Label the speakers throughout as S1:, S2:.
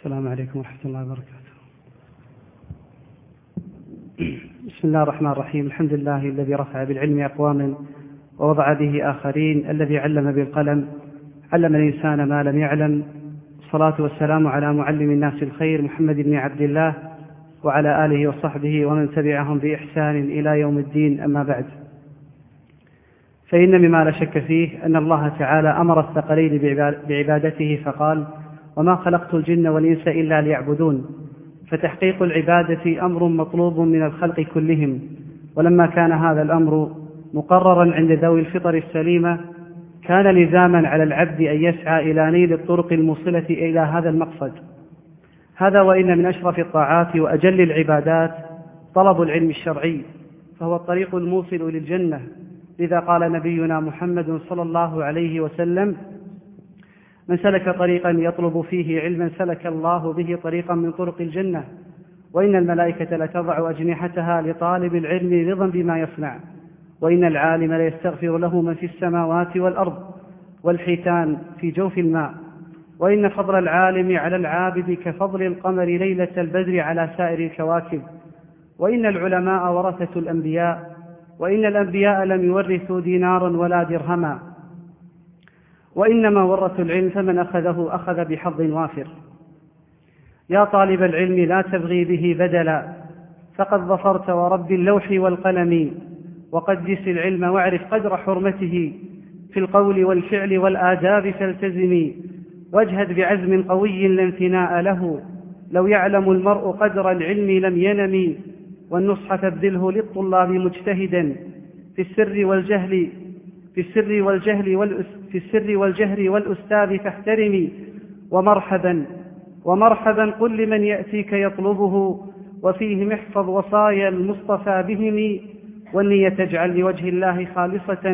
S1: السلام عليكم ورحمة الله وبركاته. بسم الله الرحمن الرحيم. الحمد لله الذي رفع بالعلم أقواما ووضع به آخرين، الذي علم بالقلم علم الإنسان ما لم يعلم. الصلاة والسلام على معلم الناس الخير محمد بن عبد الله وعلى آله وصحبه ومن تبعهم بإحسان إلى يوم الدين. أما بعد، فإن مما لا شك فيه أن الله تعالى أمر الثقلين بعبادته فقال: وما خلقت الجن والإنس إلا ليعبدون. فتحقيق العبادة أمر مطلوب من الخلق كلهم، ولما كان هذا الأمر مقررا عند ذوي الفطر السليمة كان لزاما على العبد أن يسعى إلى نيل الطرق الموصلة إلى هذا المقصد. هذا وإن من أشرف الطاعات وأجل العبادات طلب العلم الشرعي، فهو الطريق الموصل للجنة. لذا قال نبينا محمد صلى الله عليه وسلم: من سلك طريقا يطلب فيه علما سلك الله به طريقا من طرق الجنة، وإن الملائكة لتضع أجنحتها لطالب العلم رضا بما يصنع، وإن العالم ليستغفر له من في السماوات والأرض والحيتان في جوف الماء، وإن فضل العالم على العابد كفضل القمر ليلة البدر على سائر الكواكب، وإن العلماء ورثة الأنبياء، وإن الأنبياء لم يورثوا دينارا ولا درهما، وإنما ورثوا العلم فمن أخذه أخذ بحظ وافر. يا طالب العلم لا تبغي به بدلا، فقد ظفرت ورب اللوح والقلم، وقدس العلم واعرف قدر حرمته في القول والفعل والآداب فالتزمي، واجهد بعزم قوي لا انثناء له، لو يعلم المرء قدر العلم لم ينم، والنصح فابذله للطلاب مجتهدا في السر والجهر والأستاذ فاحترمي، ومرحبا قل لمن يأتيك يطلبه، وفيه محفظ وصايا المصطفى بهم، والنية تجعل لوجه الله خالصة،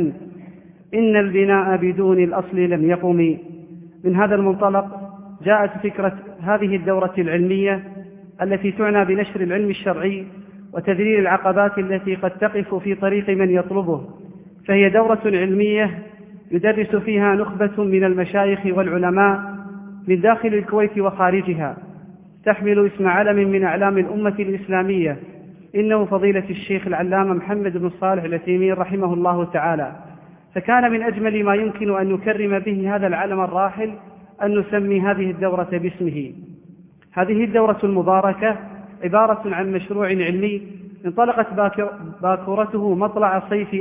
S1: إن البناء بدون الأصل لم يقم. من هذا المنطلق جاءت فكرة هذه الدورة العلمية التي تعنى بنشر العلم الشرعي وتذليل العقبات التي قد تقف في طريق من يطلبه. فهي دورة علمية يدرس فيها نخبة من المشايخ والعلماء من داخل الكويت وخارجها، تحمل اسم علم من أعلام الأمة الإسلامية، إنه فضيلة الشيخ العلامة محمد بن صالح العثيمين رحمه الله تعالى. فكان من أجمل ما يمكن أن نكرم به هذا العلم الراحل أن نسمي هذه الدورة باسمه. هذه الدورة المباركة عبارة عن مشروع علمي انطلقت باكورته مطلع صيف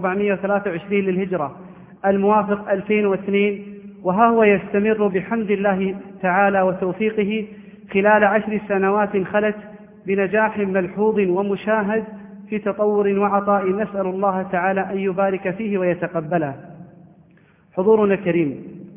S1: 1423 للهجرة الموافق 2002، وها هو يستمر بحمد الله تعالى وتوفيقه خلال 10 سنوات خلت بنجاح ملحوظ ومشاهد في تطور وعطاء، نسأل الله تعالى أن يبارك فيه ويتقبله. حضورنا الكريم،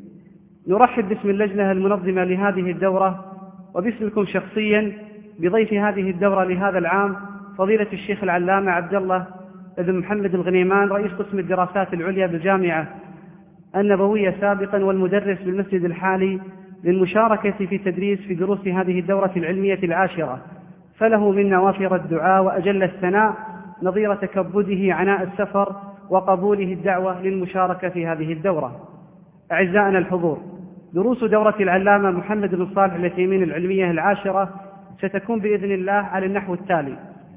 S1: نرحب باسم اللجنة المنظمة لهذه الدورة وباسمكم شخصيا بضيف هذه الدورة لهذا العام فضيلة الشيخ العلامة عبد الله بن محمد الغنيمان، رئيس قسم الدراسات العليا بالجامعة النبوية سابقا والمدرس بالمسجد الحالي، للمشاركة في تدريس في دروس هذه الدورة العلمية العاشرة، فله منا وافر الدعاء وأجل الثناء نظير تكبده عناء السفر وقبوله الدعوة للمشاركة في هذه الدورة. أعزائنا الحضور، دروس دورة العلامة محمد بن صالح العثيمين العلمية العاشرة ستكون بإذن الله على النحو التالي: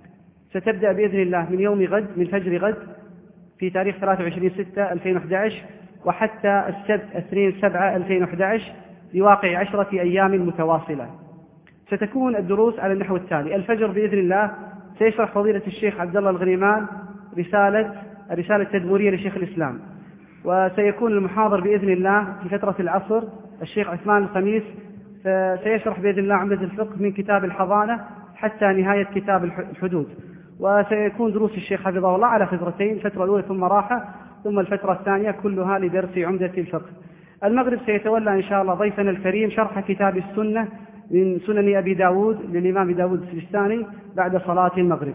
S1: ستبدأ بإذن الله من يوم غد، من فجر غد في تاريخ 23/6/2011 وحتى السبت 2/7/2011 لواقع 10 أيام متواصلة. ستكون الدروس على النحو التالي: الفجر بإذن الله سيشرح فضيلة الشيخ عبد الله الغنيمان الرسالة التدمرية لشيخ الإسلام، وسيكون المحاضر بإذن الله في فترة العصر الشيخ عثمان الخميس، سيشرح بإذن الله عمدة الفقه من كتاب الحضانة حتى نهاية كتاب الحدود. وسيكون دروس الشيخ حفظه الله على فترتين، الفترة الأولى ثم راحة، ثم الفترة الثانية كلها لدرس عمدة الفقه. المغرب سيتولى إن شاء الله ضيفنا الكريم شرح كتاب السنة من سنن أبي داود للإمام داود السجستاني بعد صلاة المغرب.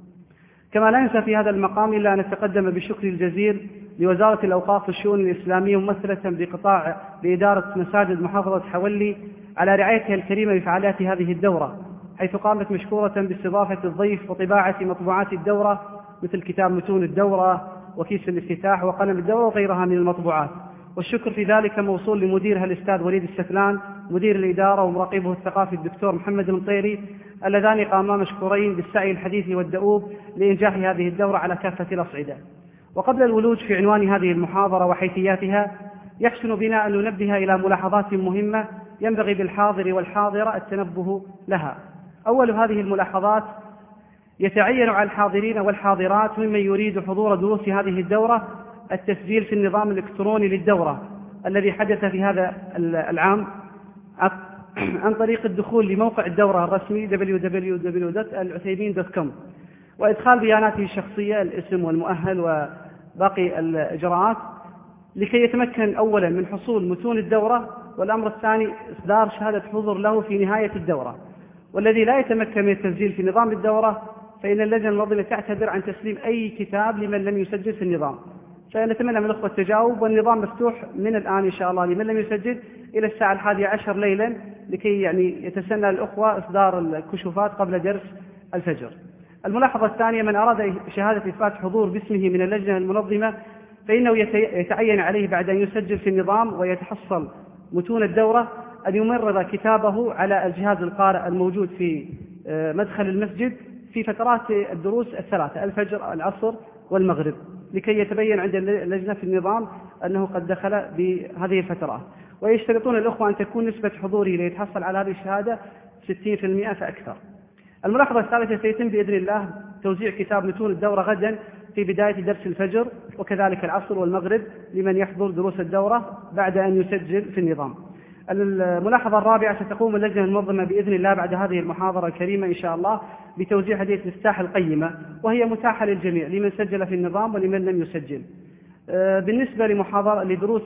S1: كما لا ننسى في هذا المقام إلا أن نتقدم بالشكر الجزيل لوزارة الأوقاف والشؤون الإسلامية ممثلة بإدارة مساجد محافظة حولي على رعايتها الكريمة بفعاليات هذه الدورة، حيث قامت مشكورة باستضافة الضيف وطباعة مطبوعات الدورة مثل كتاب متون الدورة وكيس الافتتاح وقلم الدورة وغيرها من المطبوعات. والشكر في ذلك موصول لمديرها الأستاذ وليد السفلان مدير الإدارة ومراقبه الثقافي الدكتور محمد المطيري، اللذان قاما مشكورين بالسعي الحديث والدؤوب لإنجاح هذه الدورة على كافة الأصعدة. وقبل الولوج في عنوان هذه المحاضرة وحيثياتها، يحسن بنا أن ننبه إلى ملاحظات مهمة ينبغي بالحاضر والحاضرة التنبه لها. أول هذه الملاحظات: يتعين على الحاضرين والحاضرات ممن يريد حضور دروس هذه الدورة التسجيل في النظام الإلكتروني للدورة الذي حدث في هذا العام عن طريق الدخول لموقع الدورة الرسمي www.alcuthaymin.com وإدخال بياناته الشخصية، الاسم والمؤهل وباقي الإجراءات، لكي يتمكن أولا من حصول متون الدورة، والأمر الثاني إصدار شهادة حضور له في نهاية الدورة. والذي لا يتمكن من التسجيل في نظام الدورة فإن اللجنة المنظمة تعتذر عن تسليم أي كتاب لمن لم يسجل في النظام. فنتمنى من الأخوة التجاوب، والنظام مفتوح من الآن إن شاء الله لمن لم يسجل إلى الساعة 11 ليلا، لكي يتسنى الأخوة إصدار الكشوفات قبل درس الفجر. الملاحظة الثانية: من أراد شهادة إثبات حضور باسمه من اللجنة المنظمة فإنه يتعين عليه بعد أن يسجل في النظام ويتحصل متون الدورة أن يمرر كتابه على الجهاز القارئ الموجود في مدخل المسجد في فترات الدروس الثلاثة: الفجر، العصر، والمغرب، لكي يتبين عند اللجنة في النظام أنه قد دخل بهذه الفترات. ويشترطون الأخوة أن تكون نسبة حضوره ليتحصل على هذه الشهادة 60% فأكثر. الملاحظة الثالثة: سيتم بإذن الله توزيع كتاب متون الدورة غدا في بداية درس الفجر وكذلك العصر والمغرب لمن يحضر دروس الدورة بعد أن يسجل في النظام. الملاحظة الرابعة: ستقوم اللجنة المنظمة بإذن الله بعد هذه المحاضرة الكريمة إن شاء الله بتوزيع هدية المفتاح القيمة، وهي متاحة للجميع لمن سجل في النظام ولمن لم يسجل. بالنسبة لدروس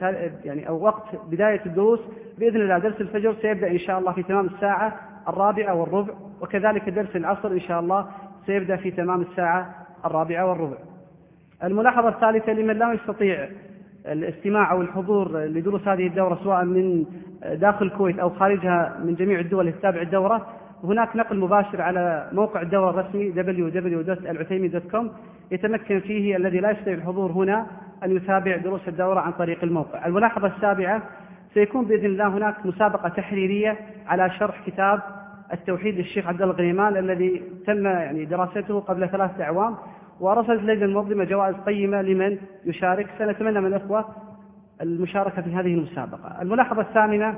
S1: أو وقت بداية الدروس بإذن الله، درس الفجر سيبدأ إن شاء الله في تمام الساعة 4:15، وكذلك درس العصر إن شاء الله سيبدأ في تمام الساعة 4:15. الملاحظة الثالثة: لمن لا يستطيع الاستماع أو الحضور لدروس هذه الدورة سواء من داخل الكويت أو خارجها من جميع الدول التي تتابع الدورة، هناك نقل مباشر على موقع الدورة الرسمي www.alcuthaymin.com يتمكن فيه الذي لا يستطيع الحضور هنا أن يتابع دروس الدورة عن طريق الموقع. الملاحظة السابعة: سيكون بإذن الله هناك مسابقة تحريرية على شرح كتاب التوحيد للشيخ عبد الله الغنيمان الذي تم دراسته قبل 3 أعوام، ورصدت اللجنة المنظمة جوائز قيمة لمن يشارك. سنتمنى من الأخوة المشاركة في هذه المسابقة. الملاحظة الثامنة: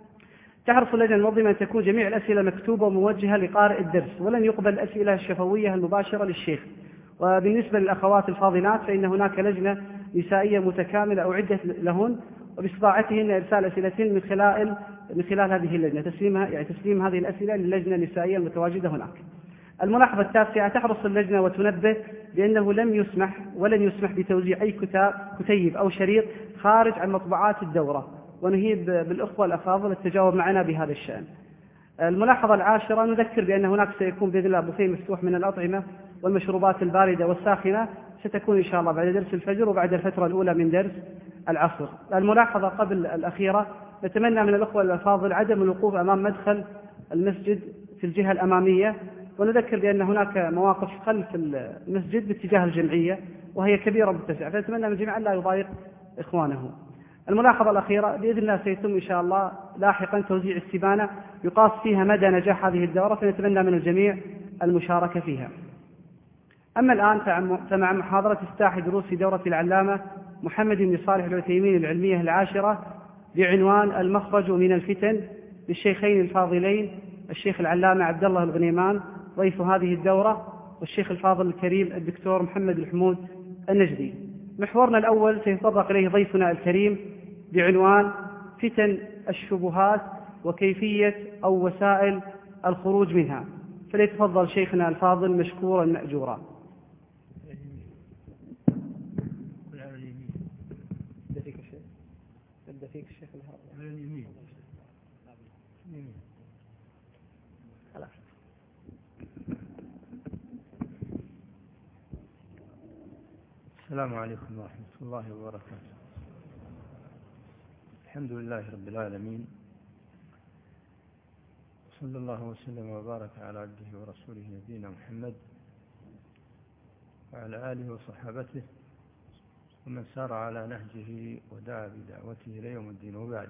S1: تحرص اللجنة المنظمة أن تكون جميع الأسئلة مكتوبة وموجهة لقارئ الدرس، ولن يقبل الأسئلة الشفوية المباشرة للشيخ. وبالنسبة للأخوات الفاضلات فإن هناك لجنة نسائية متكاملة أعدت لهن وباستطاعتهن إرسال أسئلتهن من خلال هذه اللجنة، تسليم هذه الأسئلة للجنة النسائية المتواجدة هناك. الملاحظة التاسعة: تحرص اللجنة وتنبه بأنه ولن يسمح بتوزيع أي كتيب أو شريط خارج عن مطبوعات الدورة، ونهيب بالأخوة الأفاضل التجاوب معنا بهذا الشأن. الملاحظة العاشرة: نذكر بأن هناك سيكون بإذن الله بوفيه مفتوح من الأطعمة والمشروبات الباردة والساخنة، ستكون إن شاء الله بعد درس الفجر وبعد الفترة الأولى من درس العصر. الملاحظة قبل الأخيرة: نتمنى من الأخوة الأفاضل عدم الوقوف أمام مدخل المسجد في الجهة الأمامية، ونذكر بأن هناك مواقف خلف المسجد باتجاه الجمعية وهي كبيرة متسعة، فنتمنى من الجميع لا يضايق إخوانه. الملاحظة الأخيرة: بإذن الله سيتم إن شاء الله لاحقا توزيع السبانة يقاس فيها مدى نجاح هذه الدورة، فنتمنى من الجميع المشاركة فيها. أما الآن فمع محاضرة افتتاح دروس في دورة العلامة محمد بن صالح العثيمين العلمية العاشرة بعنوان المخرج من الفتن للشيخين الفاضلين الشيخ العلامة عبد الله الغنيمان ضيف هذه الدورة، والشيخ الفاضل الكريم الدكتور محمد الحمود النجدي. محورنا الأول سيتطرق إليه ضيفنا الكريم بعنوان فتن الشبهات وكيفية أو وسائل الخروج منها، فليتفضل شيخنا الفاضل مشكورا مأجورا.
S2: السلام عليكم ورحمة الله وبركاته. الحمد لله رب العالمين، صلى الله وسلم وبارك على عبده ورسوله نبينا محمد وعلى آله وصحابته ومن سار على نهجه ودعا بدعوته إلى يوم الدين. وبعد،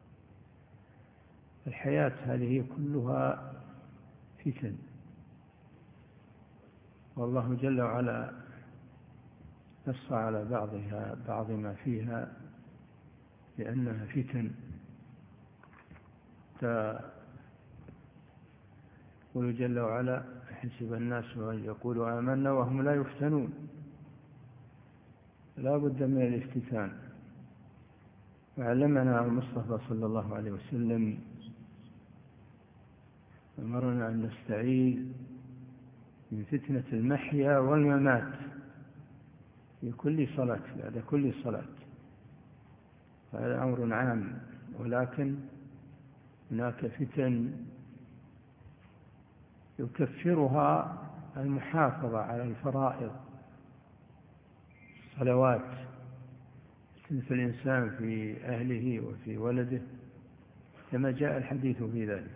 S2: الحياة هذه كلها فتن، والله جل وعلا نص على بعض ما فيها لأنها فتن. يقول جل وعلا: حسب الناس أن يقولوا آمنا وهم لا يفتنون. لا بد من الافتتان. وعلمنا المصطفى صلى الله عليه وسلم، أمرنا أن نستعيذ من فتنة المحيا والممات في كل صلاة، بعد كل صلاة. هذا أمر عام، ولكن هناك فتن يكفرها المحافظة على الفرائض، الصلوات، في الإنسان في أهله وفي ولده، كما جاء الحديث في ذلك.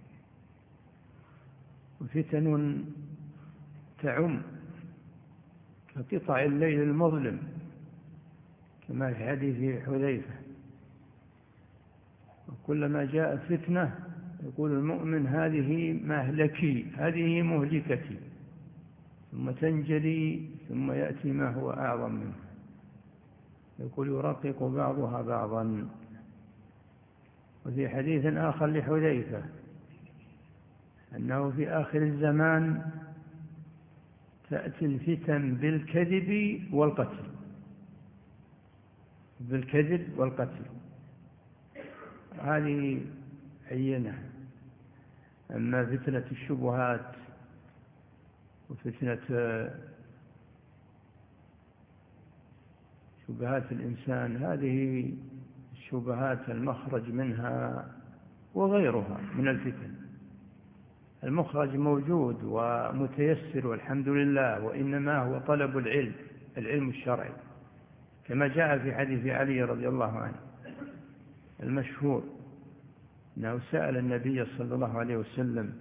S2: وفتن تعم كقطع الليل المظلم، كما في حديث حذيفة. وكلما جاءت فتنة يقول المؤمن: هذه مهلكي، هذه مهلكتي، ثم تنجلي، ثم يأتي ما هو أعظم منه. يقول: يرقق بعضها بعضا. وفي حديث آخر لحذيفة أنه في آخر الزمان تأتي الفتن بالكذب والقتل، بالكذب والقتل. هذه عينة. أما فتنة الشبهات وفتنة شبهات الإنسان، هذه الشبهات المخرج منها وغيرها من الفتن. المخرج موجود ومتيسر والحمد لله، وإنما هو طلب العلم الشرعي، كما جاء في حديث علي رضي الله عنه المشهور أنه سأل النبي صلى الله عليه وسلم: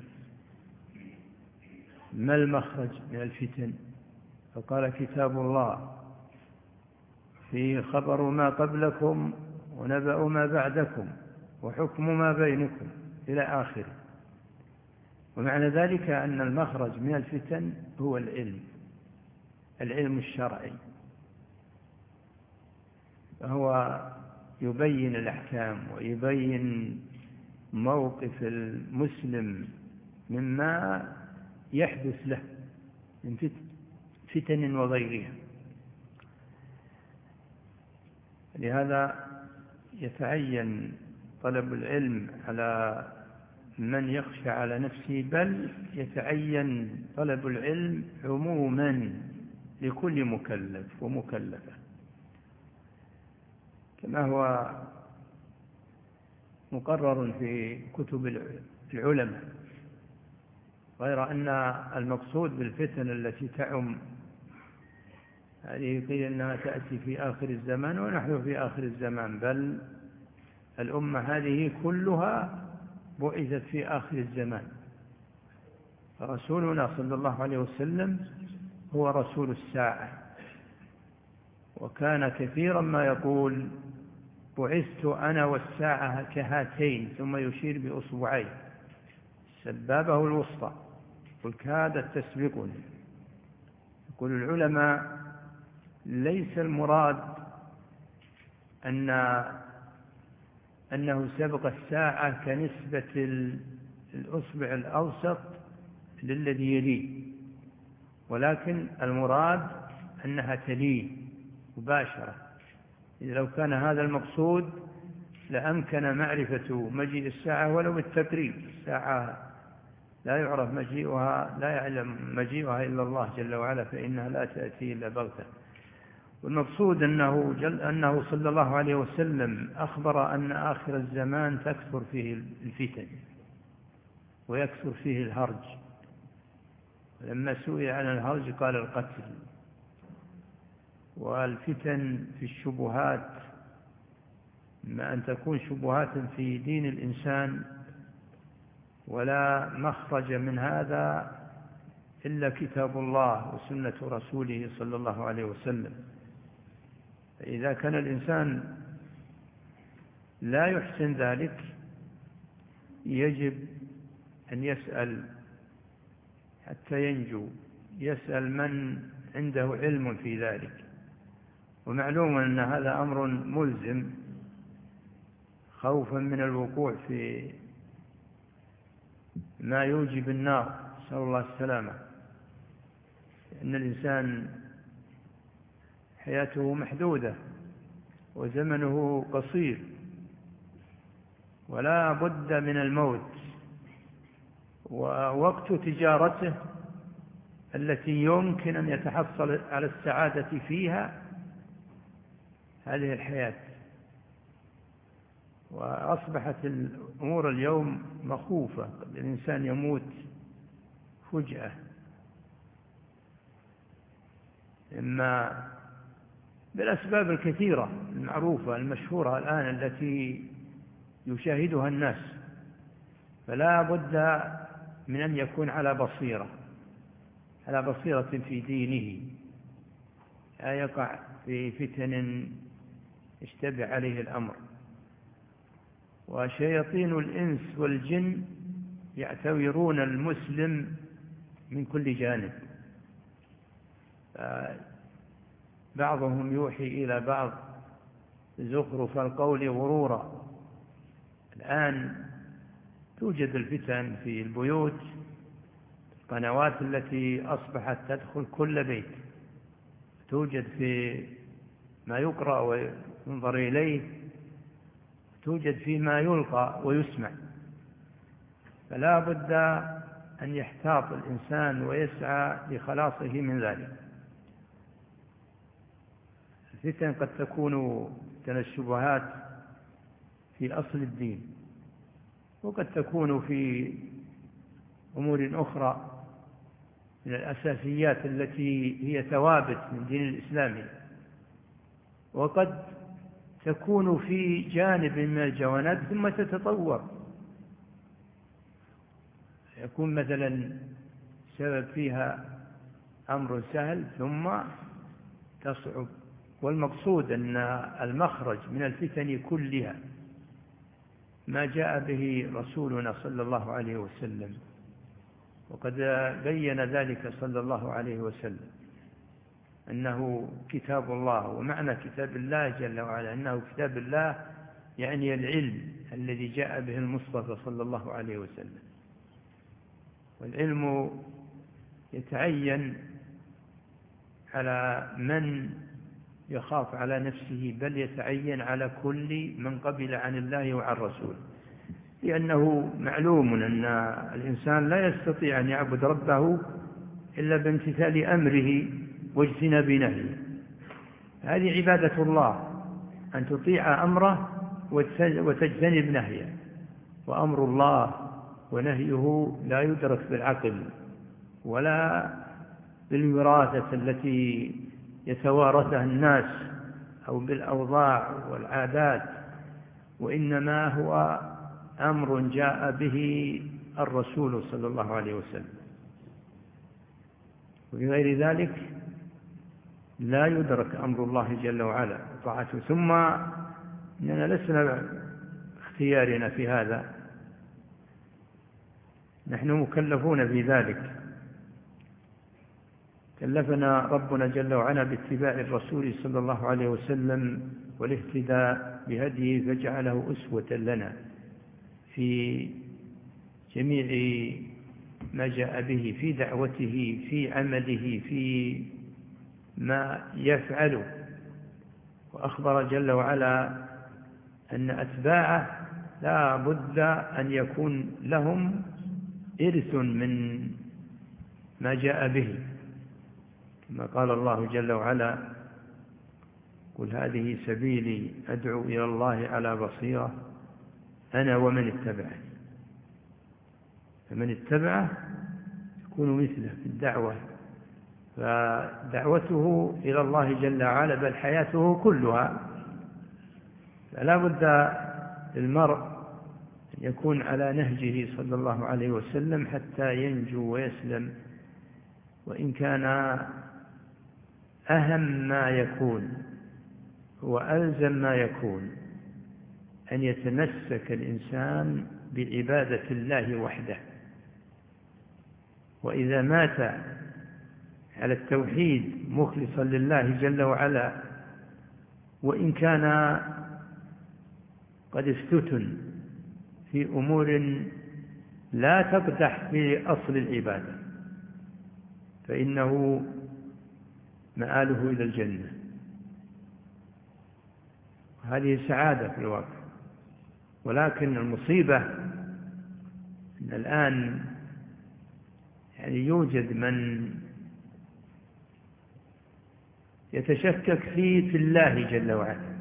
S2: ما المخرج من الفتن؟ فقال: كتاب الله فيه خبر ما قبلكم ونبأ ما بعدكم وحكم ما بينكم، إلى آخره. ومعنى ذلك أن المخرج من الفتن هو العلم الشرعي، فهو يبين الأحكام ويبين موقف المسلم مما يحدث له من فتن وغيرها. لهذا يتعين طلب العلم على من يخشى على نفسه، بل يتعين طلب العلم عموما لكل مكلف ومكلفة، كما هو مقرر في كتب العلماء. غير أن المقصود بالفتن التي تعم هذه قيل أنها تأتي في آخر الزمان، ونحن في آخر الزمان، بل الأمة هذه كلها بعثت في آخر الزمان. رسولنا صلى الله عليه وسلم هو رسول الساعة، وكان كثيرا ما يقول: بعثت أنا والساعة كهاتين، ثم يشير بأصبعين سبابه الوسطى، قل كادت تسبقني. يقول العلماء: ليس المراد أنه سبق الساعة كنسبة الأصبع الأوسط للذي يليه، ولكن المراد أنها تليه مباشرة. إذا لو كان هذا المقصود لأمكن معرفة مجيء الساعة ولو بالتقريب. الساعة لا يعرف مجيئها، لا يعلم مجيئها إلا الله جل وعلا، فإنها لا تأتي إلا بغتة. والمقصود أنه صلى الله عليه وسلم أخبر أن آخر الزمان تكثر فيه الفتن ويكثر فيه الهرج. لما سئل عن الهرج قال: القتل. والفتن في الشبهات، إما أن تكون شبهات في دين الإنسان، ولا مخرج من هذا إلا كتاب الله وسنة رسوله صلى الله عليه وسلم. فإذا كان الإنسان لا يحسن ذلك يجب أن يسأل حتى ينجو، يسأل من عنده علم في ذلك. ومعلوم أن هذا أمر ملزم خوفا من الوقوع في ما يوجب النار، نسأل الله السلامة. لأن الإنسان حياته محدودة وزمنه قصير، ولا بد من الموت، ووقت تجارته التي يمكن أن يتحصل على السعادة فيها هذه الحياة. وأصبحت الأمور اليوم مخوفة، الإنسان يموت فجأة، إما بالأسباب الكثيرة المعروفة المشهورة الآن التي يشاهدها الناس، فلا بد من أن يكون على بصيرة في دينه، لا يقع في فتن يشتبه عليه الأمر. وشياطين الإنس والجن يعتبرون المسلم من كل جانب، بعضهم يوحي إلى بعض زخرف القول غرورا. الآن توجد الفتن في البيوت، القنوات التي أصبحت تدخل كل بيت، توجد في ما يقرأ وينظر إليه، توجد فيما يلقى ويسمع. فلا بد أن يحتاط الإنسان ويسعى لخلاصه من ذلك. الفتن قد تكون من الشبهات في أصل الدين، وقد تكون في أمور أخرى من الأساسيات التي هي ثوابت من دين الإسلام، وقد تكون في جانب من الجوانب ثم تتطور، يكون مثلا سبب فيها أمر سهل ثم تصعب. والمقصود أن المخرج من الفتن كلها ما جاء به رسولنا صلى الله عليه وسلم، وقد بين ذلك صلى الله عليه وسلم أنه كتاب الله. ومعنى كتاب الله جل وعلا أنه كتاب الله يعني العلم الذي جاء به المصطفى صلى الله عليه وسلم. والعلم يتعين على من يخاف على نفسه، بل يتعين على كل من قبل عن الله وعن رسوله، لأنه معلوم أن الإنسان لا يستطيع أن يعبد ربه إلا بامتثال أمره واجتناب نهيه. هذه عبادة الله، أن تطيع أمره وتجتنب نهيه. وأمر الله ونهيه لا يدرك بالعقل ولا بالوراثة التي يتوارثها الناس أو بالأوضاع والعادات، وإنما هو أمر جاء به الرسول صلى الله عليه وسلم. وبغير ذلك لا يدرك أمر الله جل وعلا طاعته. ثم إننا لسنا اختيارنا في هذا، نحن مكلفون في ذلك. كلفنا ربنا جل وعلا باتباع الرسول صلى الله عليه وسلم والاهتداء بهديه، فجعله أسوة لنا في جميع ما جاء به، في دعوته، في عمله، في ما يفعله. وأخبر جل وعلا أن أتباعه لا بد أن يكون لهم إرث من ما جاء به، كما قال الله جل وعلا: قل هذه سبيلي أدعو إلى الله على بصيرة أنا ومن اتبعني. فمن اتبعه يكون مثله في الدعوة، فدعوته إلى الله جل وعلا بل حياته كلها. فلا بد للمرء أن يكون على نهجه صلى الله عليه وسلم حتى ينجو ويسلم، وإن كان أهم ما يكون وألزم ما يكون أن يتمسك الإنسان بعبادة الله وحده، وإذا مات على التوحيد مخلصا لله جل وعلا، وإن كان قد افتتن في أمور لا تقدح في أصل العبادة، فإنه مآله إلى الجنة. هذه سعادة في الواقع. ولكن المصيبة أن الآن يوجد من يتشكك في الله جل وعلا،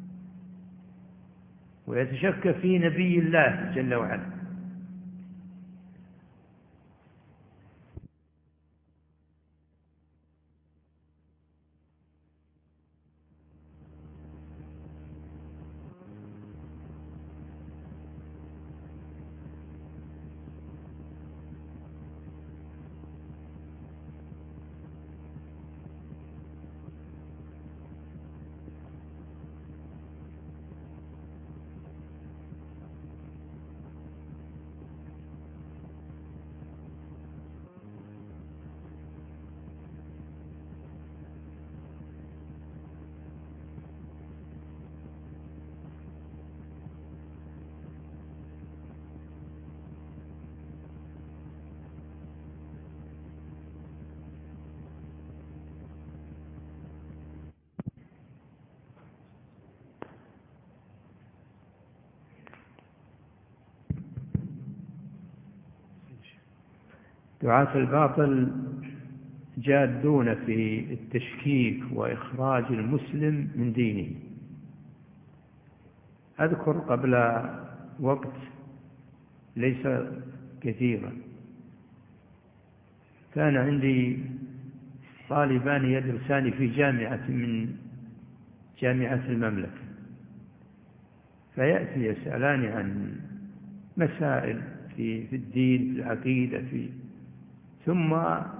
S2: ويتشكك في نبي الله جل وعلا. دعاة الباطل جادون في التشكيك وإخراج المسلم من دينه. أذكر قبل وقت ليس كثيرا كان عندي طالبان يدرسان في جامعة من جامعة المملكة، فيأتي يسألان عن مسائل في الدين، في العقيدة، ثم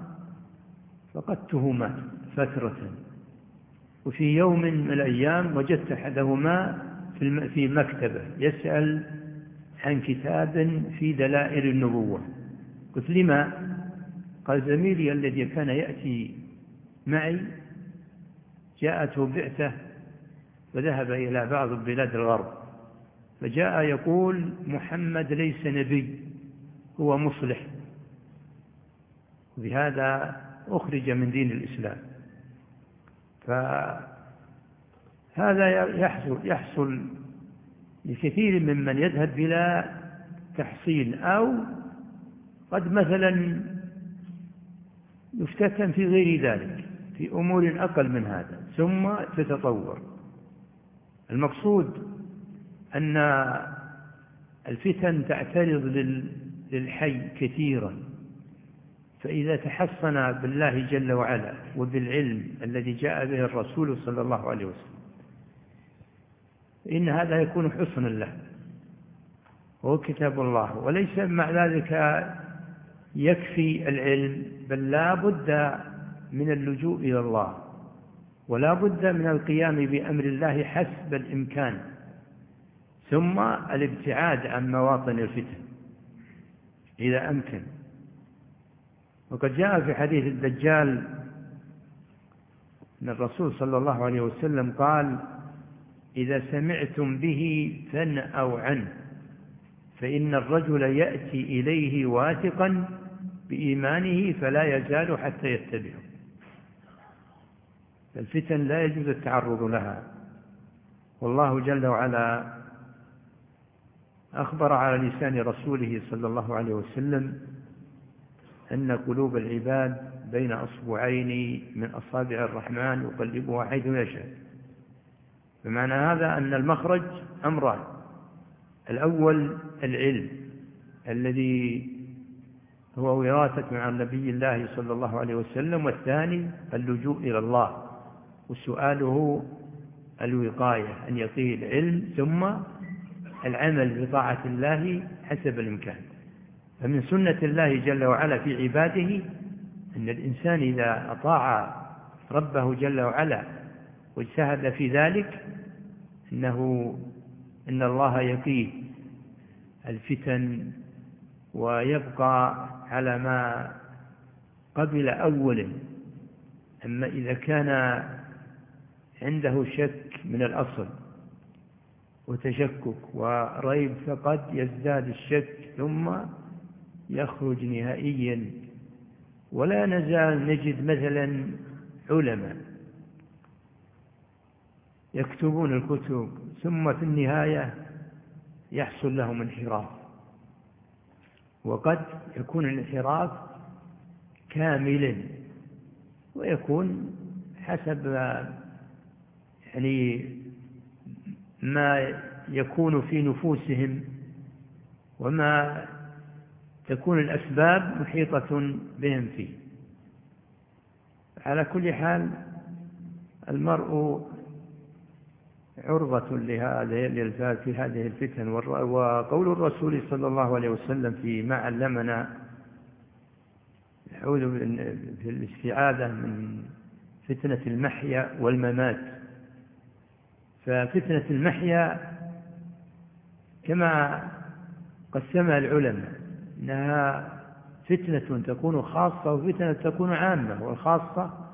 S2: فقدتهما فترة، وفي يوم من الأيام وجدت أحدهما في مكتبة يسأل عن كتاب في دلائل النبوة. قلت: لما؟ قال: زميلي الذي كان يأتي معي جاءته بعثة وذهب إلى بعض بلاد الغرب، فجاء يقول: محمد ليس نبي، هو مصلح، بهذا أخرج من دين الإسلام. فهذا يحصل لكثير ممن يذهب بلا تحصيل، أو قد مثلا يفتتن في غير ذلك في أمور أقل من هذا ثم تتطور. المقصود أن الفتن تعترض للحي كثيرا، فإذا تحصن بالله جل وعلا وبالعلم الذي جاء به الرسول صلى الله عليه وسلم إن هذا يكون حصنا له، وهو كتاب الله. وليس مع ذلك يكفي العلم، بل لا بد من اللجوء إلى الله، ولا بد من القيام بأمر الله حسب الإمكان، ثم الابتعاد عن مواطن الفتن إذا أمكن. وقد جاء في حديث الدجال أن الرسول صلى الله عليه وسلم قال: إذا سمعتم به فانأوا عنه، فإن الرجل يأتي إليه واثقا بإيمانه فلا يزال حتى يتبعه. الفتن لا يجوز التعرض لها، والله جل وعلا أخبر على لسان رسوله صلى الله عليه وسلم أن قلوب العباد بين أصبعين من أصابع الرحمن يقلبها حيث يشاء. بمعنى هذا أن المخرج أمران: الأول العلم الذي هو وراثة عن نبي الله صلى الله عليه وسلم، والثاني اللجوء إلى الله وسؤاله الوقاية، أن يقيه العلم ثم العمل بطاعة الله حسب الإمكان. فمن سنة الله جل وعلا في عباده أن الإنسان إذا أطاع ربه جل وعلا واجتهد في ذلك إن الله يقيه الفتن ويبقى على ما قبل أولا. أما إذا كان عنده شك من الأصل وتشكك وريب فقد يزداد الشك ثم يخرج نهائيا. ولا نزال نجد مثلا علماء يكتبون الكتب ثم في النهاية يحصل لهم انحراف، وقد يكون الانحراف كاملا ويكون حسب ما يكون في نفوسهم وما تكون الأسباب محيطة بهم فيه. على كل حال المرء عرضة في هذه الفتن. وقول الرسول صلى الله عليه وسلم فيما علمنا في الاستعاذة من فتنة المحيا والممات. ففتنة المحيا كما قسمها العلماء إنها فتنة تكون خاصة وفتنة تكون عامة، والخاصة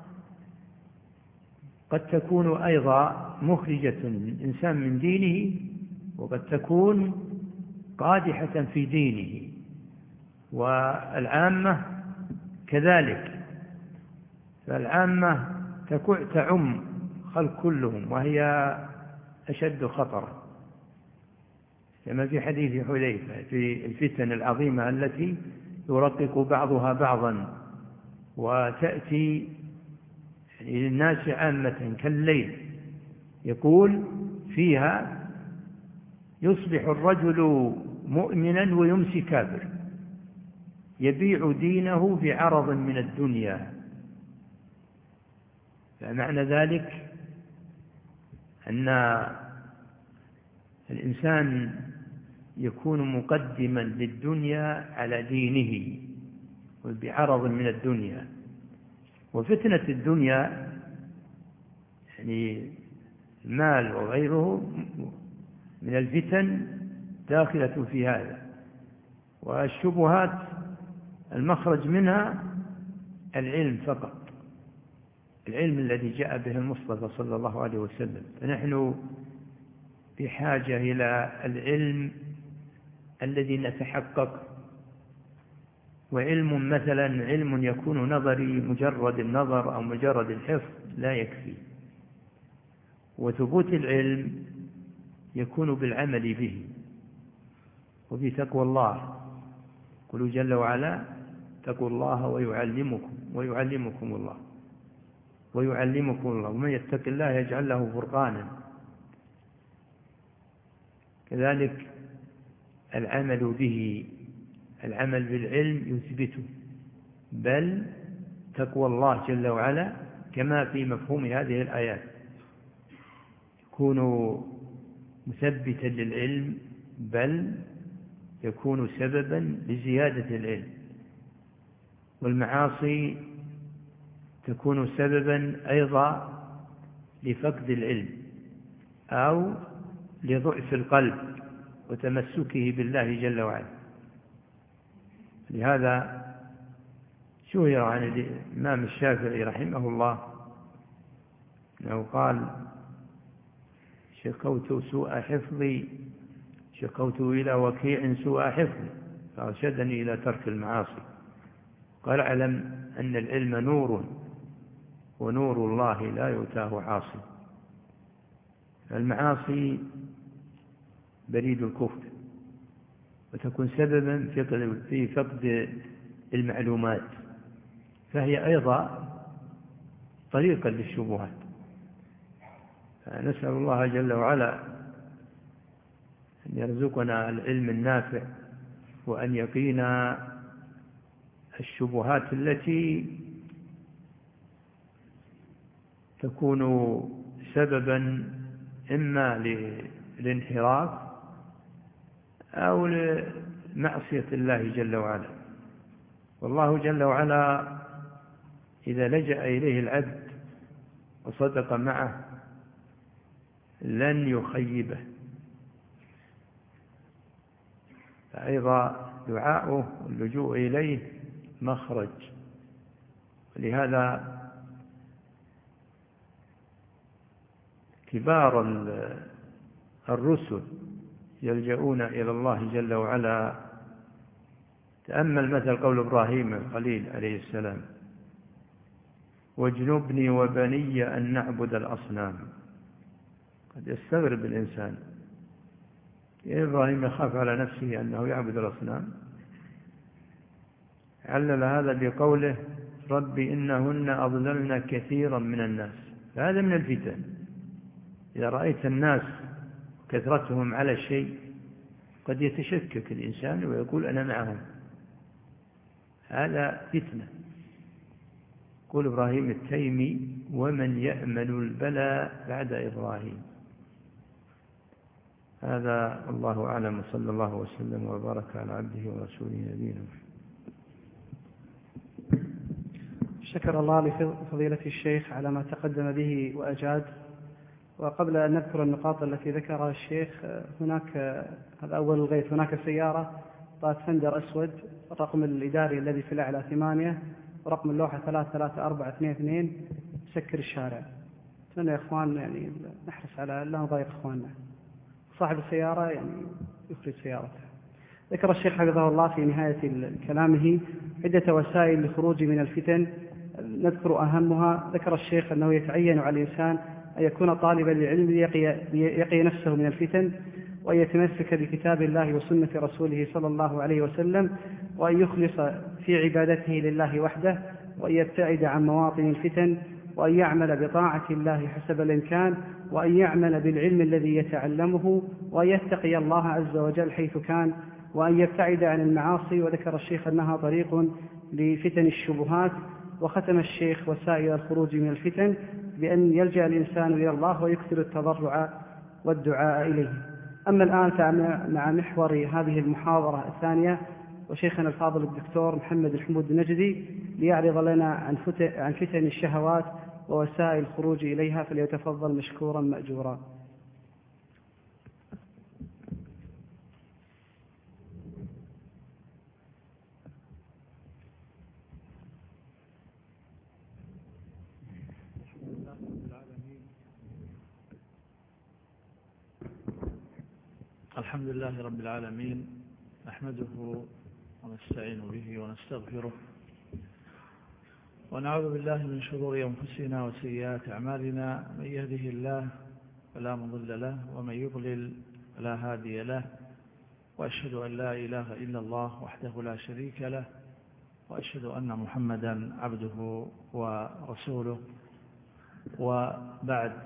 S2: قد تكون أيضا مخرجة الإنسان من دينه وقد تكون قادحة في دينه، والعامة كذلك. فالعامة تعم خلق كلهم وهي أشد خطرا، كما في حديث حذيفة في الفتن العظيمة التي يرقق بعضها بعضا وتأتي للناس عامة كالليل، يقول فيها يصبح الرجل مؤمنا ويمسي كافر يبيع دينه بعرض من الدنيا. فمعنى ذلك أن الإنسان يكون مقدما للدنيا على دينه بعرض من الدنيا. وفتنة الدنيا المال وغيره من الفتن داخلة في هذا. والشبهات المخرج منها العلم فقط، العلم الذي جاء به المصطفى صلى الله عليه وسلم. فنحن بحاجة إلى العلم الذي نتحقق. وعلم مثلا علم يكون نظري مجرد النظر أو مجرد الحفظ لا يكفي. وثبوت العلم يكون بالعمل به وبتقوى الله. قل جل وعلا اتقوا الله ويعلمكم الله ومن يتق الله يجعل له فرقانا. كذلك العمل به، العمل بالعلم يثبته، بل تقوى الله جل وعلا كما في مفهوم هذه الآيات يكون مثبتا للعلم، بل يكون سببا لزيادة العلم. والمعاصي تكون سببا أيضا لفقد العلم أو لضعف القلب وتمسكه بالله جل وعلا. لهذا شهر عن الإمام الشافعي رحمه الله أنه قال شكوت إلى وكيع سوء حفظي فأرشدني إلى ترك المعاصي. قال اعلم أن العلم نور ونور الله لا يؤتاه عاصي. المعاصي بريد الكفر وتكون سببا في فقد المعلومات، فهي أيضا طريقا للشبهات. فنسأل الله جل وعلا أن يرزقنا العلم النافع وأن يقينا الشبهات التي تكون سببا إما للانحراف أو لمعصية الله جل وعلا. والله جل وعلا إذا لجأ إليه العبد وصدق معه لن يخيبه. فأيضا دعاؤه واللجوء إليه مخرج. ولهذا كبار الرسل يلجؤون إلى الله جل وعلا. تأمل مثل قول إبراهيم الخليل عليه السلام: واجنبني وبني أن نعبد الأصنام. قد يستغرب الإنسان، إبراهيم يخاف على نفسه أنه يعبد الأصنام؟ علل هذا بقوله: رب إنهن أضللن كثيرا من الناس. فهذا من الفتن. إذا رأيت الناس كثرتهم على شيء قد يتشكك الإنسان ويقول أنا معهم، هذا فتنة. يقول إبراهيم التيمي: ومن يأمن البلاء بعد إبراهيم. هذا الله أعلم، صلى الله وسلم وبارك على عبده ورسوله نبينا.
S1: شكر الله لفضيلة الشيخ على ما تقدم به وأجاد. وقبل أن نذكر النقاط التي ذكرها الشيخ، هناك هذا أول الغيث، هناك سيارة باتفندر أسود، الرقم الإداري الذي في الأعلى 8، ورقم اللوحة 33422، سكر الشارع. أتمنى يا إخوان يعني نحرص على لا نضايق إخواننا. صاحب السيارة يعني يخرج سيارته. ذكر الشيخ حفظه الله في نهاية كلامه عدة وسائل للخروج من الفتن، نذكر أهمها. ذكر الشيخ أنه يتعين على الإنسان أن يكون طالبا للعلم ليقي نفسه من الفتن، وأن يتمسك بكتاب الله وسنة رسوله صلى الله عليه وسلم، وأن يخلص في عبادته لله وحده، وأن يبتعد عن مواطن الفتن، وأن يعمل بطاعة الله حسب الإمكان، وأن يعمل بالعلم الذي يتعلمه، وأن يتقي الله عز وجل حيث كان، وأن يبتعد عن المعاصي. وذكر الشيخ أنها طريق لفتن الشبهات. وختم الشيخ وسائل الخروج من الفتن بأن يلجأ الإنسان إلى الله ويكثر التضرع والدعاء إليه. أما الآن فمع محور هذه المحاضرة الثانية، وشيخنا الفاضل الدكتور محمد الحمود النجدي ليعرض لنا عن فتن الشهوات ووسائل الخروج إليها، فليتفضل مشكورا مأجورا.
S3: الحمد لله رب العالمين، نحمده ونستعين به ونستغفره، ونعوذ بالله من شرور أنفسنا وسيئات أعمالنا. من يهده الله فلا مضل له، ومن يضلل فلا هادي له، وأشهد أن لا إله إلا الله وحده لا شريك له، وأشهد أن محمدا عبده ورسوله. وبعد،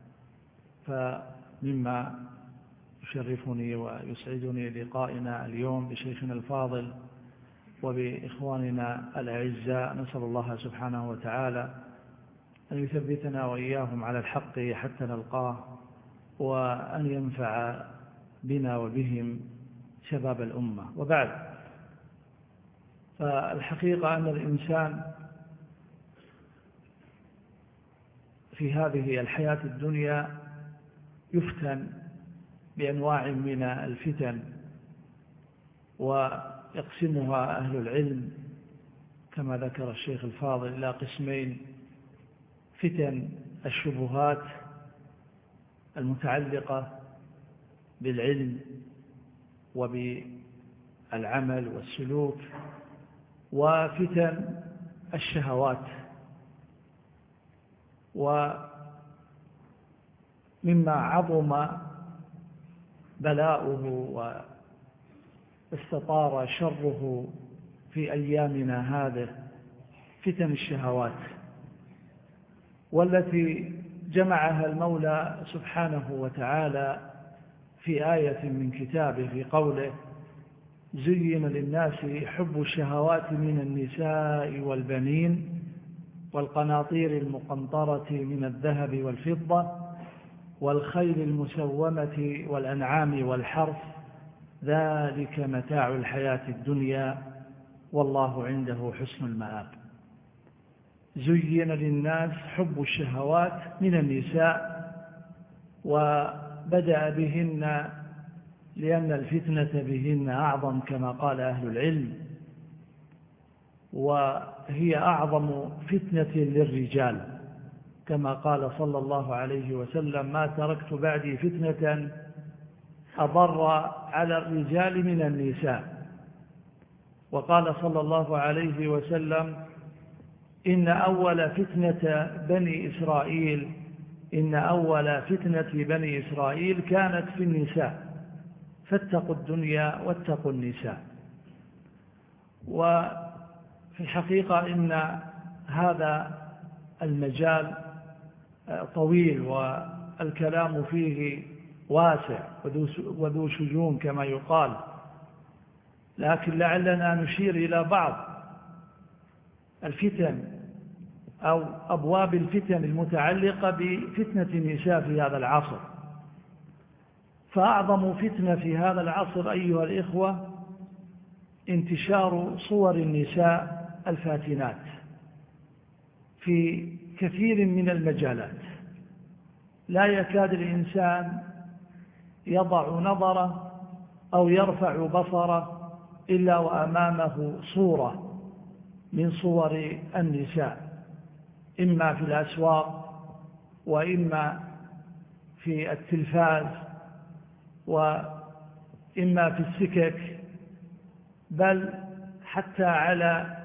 S3: فمما يشرفني ويسعدني لقائنا اليوم بشيخنا الفاضل وبإخواننا الأعزاء، نسأل الله سبحانه وتعالى أن يثبتنا وإياهم على الحق حتى نلقاه، وأن ينفع بنا وبهم شباب الأمة. وبعد، فالحقيقة أن الإنسان في هذه الحياة الدنيا يفتن بأنواع من الفتن، ويقسمها أهل العلم كما ذكر الشيخ الفاضل إلى قسمين: فتن الشبهات المتعلقة بالعلم وبالعمل والسلوك، وفتن الشهوات. ومما عظم بلاؤه واستطار شره في أيامنا هذه فتن الشهوات، والتي جمعها المولى سبحانه وتعالى في آية من كتابه في قوله: زين للناس حب الشهوات من النساء والبنين والقناطير المقنطرة من الذهب والفضة والخيل المسومة والأنعام والحرث، ذلك متاع الحياة الدنيا والله عنده حسن المآب. زين للناس حب الشهوات من النساء وبدأ بهن لأن الفتنة بهن أعظم كما قال أهل العلم، وهي أعظم فتنة للرجال كما قال صلى الله عليه وسلم: ما تركت بعدي فتنة أضر على الرجال من النساء. وقال صلى الله عليه وسلم: إن أول فتنة بني إسرائيل كانت في النساء، فاتقوا الدنيا واتقوا النساء. وفي الحقيقة إن هذا المجال طويل والكلام فيه واسع وذو شجون كما يقال، لكن لعلنا نشير إلى بعض الفتن أو أبواب الفتن المتعلقة بفتنة النساء في هذا العصر. فأعظم فتنة في هذا العصر أيها الإخوة انتشار صور النساء الفاتنات في كثير من المجالات. لا يكاد الإنسان يضع نظره أو يرفع بصره إلا وأمامه صورة من صور النساء، إما في الأسواق وإما في التلفاز وإما في السكك، بل حتى على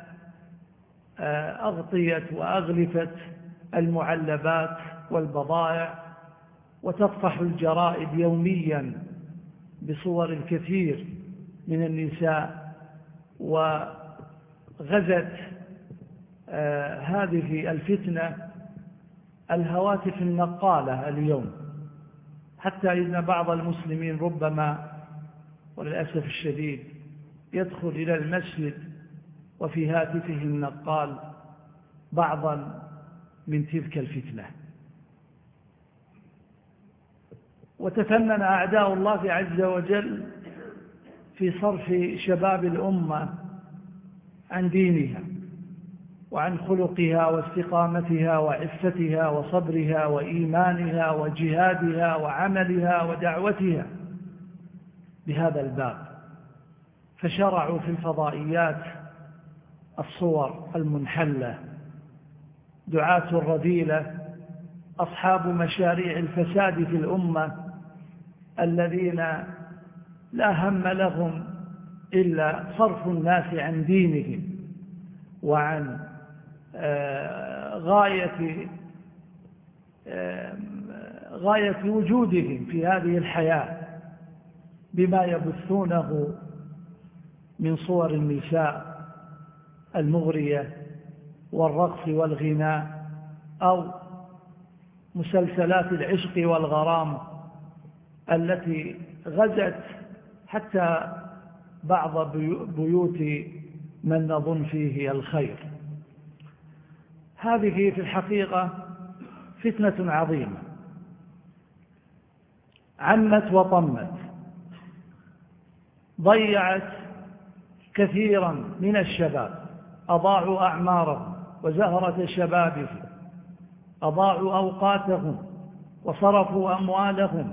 S3: أغطية وأغلفة المعلبات والبضائع. وتطفح الجرائد يوميا بصور الكثير من النساء. وغزت هذه الفتنة الهواتف النقالة اليوم، حتى إن بعض المسلمين ربما وللأسف الشديد يدخل إلى المسجد وفي هاتفه النقال بعضا من تلك الفتنة. وتفنن أعداء الله عز وجل في صرف شباب الأمة عن دينها وعن خلقها واستقامتها وعفتها وصبرها وإيمانها وجهادها وعملها ودعوتها بهذا الباب. فشرعوا في الفضائيات الصور المنحلة، دعاة الرذيلة، أصحاب مشاريع الفساد في الأمة الذين لا هم لهم إلا صرف الناس عن دينهم وعن غاية وجودهم في هذه الحياة بما يبثونه من صور النساء المغرية والرقص والغناء أو مسلسلات العشق والغرام التي غزت حتى بعض بيوت من نظن فيه الخير. هذه في الحقيقة فتنة عظيمة عمت وطمت، ضيعت كثيرا من الشباب، أضاعوا أعمارهم وزهرة شبابهم، أضاعوا أوقاتهم وصرفوا أموالهم،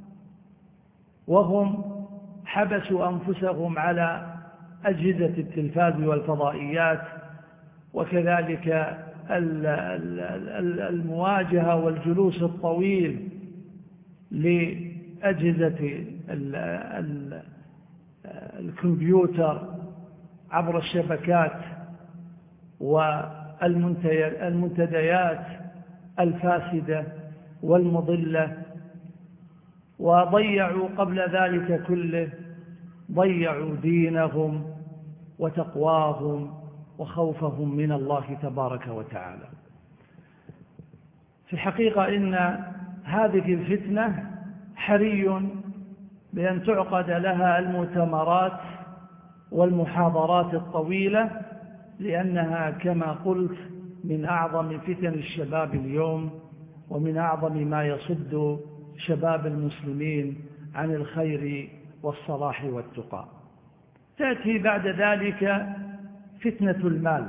S3: وهم حبسوا أنفسهم على أجهزة التلفاز والفضائيات، وكذلك المواجهة والجلوس الطويل لأجهزة الكمبيوتر عبر الشبكات والمنتديات الفاسدة والمضلة. وضيعوا قبل ذلك كله، ضيعوا دينهم وتقواهم وخوفهم من الله تبارك وتعالى. في الحقيقة إن هذه الفتنة حري بأن تعقد لها المؤتمرات والمحاضرات الطويلة، لأنها كما قلت من أعظم فتن الشباب اليوم ومن أعظم ما يصد شباب المسلمين عن الخير والصلاح والتقى. تأتي بعد ذلك فتنة المال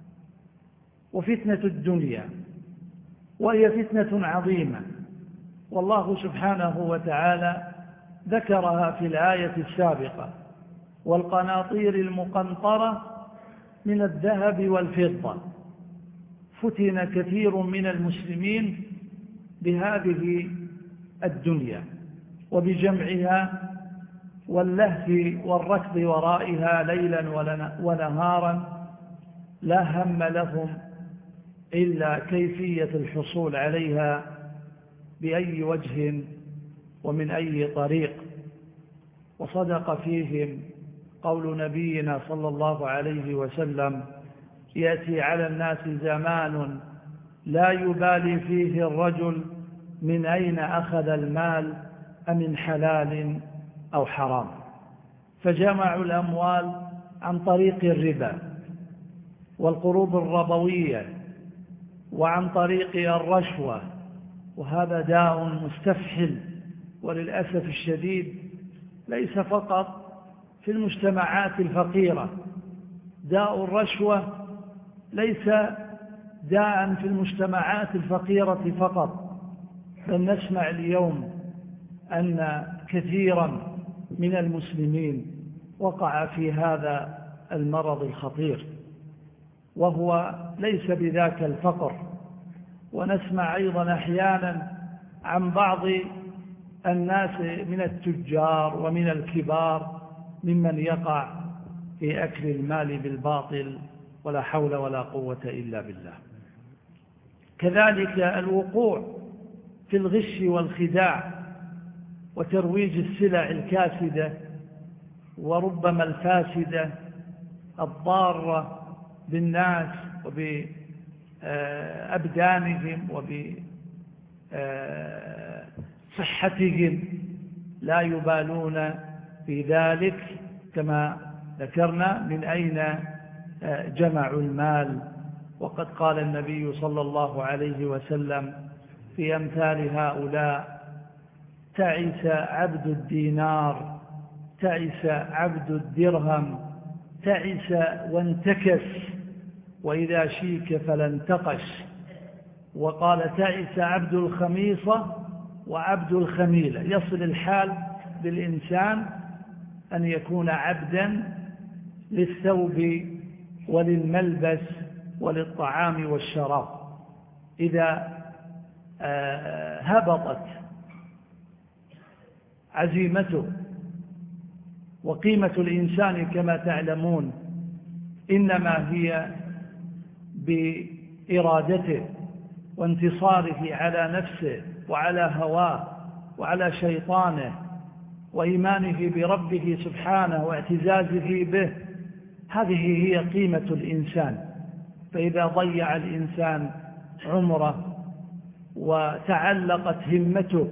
S3: وفتنة الدنيا، وهي فتنة عظيمة والله سبحانه وتعالى ذكرها في الآية السابقة: والقناطير المقنطرة من الذهب والفضة. فتن كثير من المسلمين بهذه الدنيا وبجمعها واللهث والركض ورائها ليلا ونهارا، لا هم لهم إلا كيفية الحصول عليها بأي وجه ومن أي طريق. وصدق فيهم قول نبينا صلى الله عليه وسلم: يأتي على الناس زمان لا يبالي فيه الرجل من أين أخذ المال أمن حلال أو حرام، فجمعوا الأموال عن طريق الربا والقروض الربوية وعن طريق الرشوة، وهذا داء مستفحل وللأسف الشديد ليس فقط في المجتمعات الفقيرة. داء الرشوة ليس داء في المجتمعات الفقيرة فقط، بل نسمع اليوم أن كثيرا من المسلمين وقع في هذا المرض الخطير، وهو ليس بذاك الفقر. ونسمع أيضا أحيانا عن بعض الناس من التجار ومن الكبار ممن يقع في أكل المال بالباطل، ولا حول ولا قوة إلا بالله. كذلك الوقوع في الغش والخداع وترويج السلع الكاسدة وربما الفاسدة الضارة بالناس وبأبدانهم وبصحتهم، لا يبالون في ذلك كما ذكرنا من أين جمعوا المال. وقد قال النبي صلى الله عليه وسلم في أمثال هؤلاء: تعس عبد الدينار، تعس عبد الدرهم، تعس وانتكس، وإذا شيك فلا انتقش. وقال: تعس عبد الخميصة وعبد الخميلة. يصل الحال بالإنسان أن يكون عبدا للثوب وللملبس وللطعام والشراب. إذا هبطت عزيمته وقيمة الإنسان كما تعلمون إنما هي بإرادته وانتصاره على نفسه وعلى هواه وعلى شيطانه وإيمانه بربه سبحانه واعتزازه به. هذه هي قيمة الإنسان. فإذا ضيع الإنسان عمره وتعلقت همته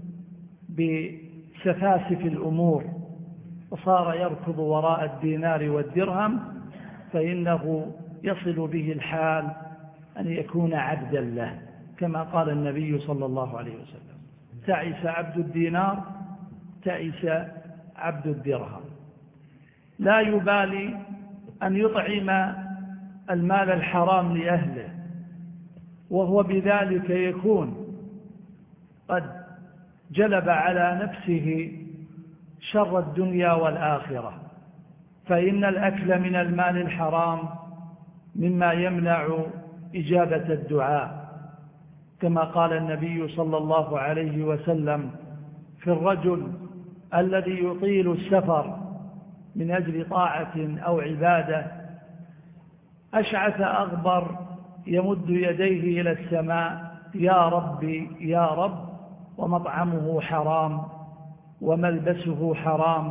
S3: بسفاسف الأمور وصار يركض وراء الدينار والدرهم، فإنه يصل به الحال أن يكون عبدا له، كما قال النبي صلى الله عليه وسلم: تعس عبد الدينار، تعس عبد الدرهم. لا يبالي أن يطعم المال الحرام لأهله، وهو بذلك يكون قد جلب على نفسه شر الدنيا والآخرة. فإن الأكل من المال الحرام مما يمنع إجابة الدعاء، كما قال النبي صلى الله عليه وسلم في الرجل الذي يطيل السفر من أجل طاعة أو عبادة: أشعث أغبر يمد يديه إلى السماء: يا ربي يا رب، ومطعمه حرام وملبسه حرام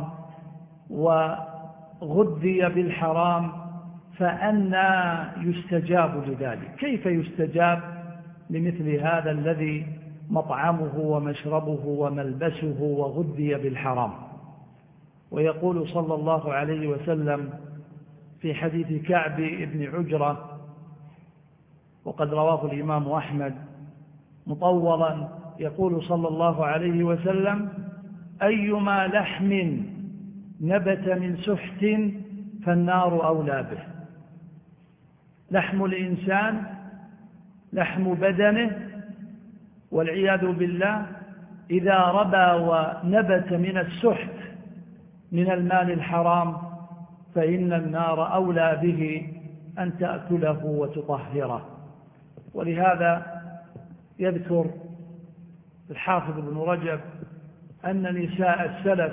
S3: وغذي بالحرام، فأنى يستجاب لذلك؟ كيف يستجاب لمثل هذا الذي مطعمه ومشربه وملبسه وغذي بالحرام؟ ويقول صلى الله عليه وسلم في حديث كعب بن عجرة، وقد رواه الإمام أحمد مطولا، يقول صلى الله عليه وسلم: أيما لحم نبت من سحت فالنار أولى به. لحم الإنسان، لحم بدنه، والعياذ بالله إذا ربى ونبت من السحت من المال الحرام فإن النار أولى به أن تأكله وتطهره. ولهذا يذكر الحافظ ابن رجب أن نساء السلف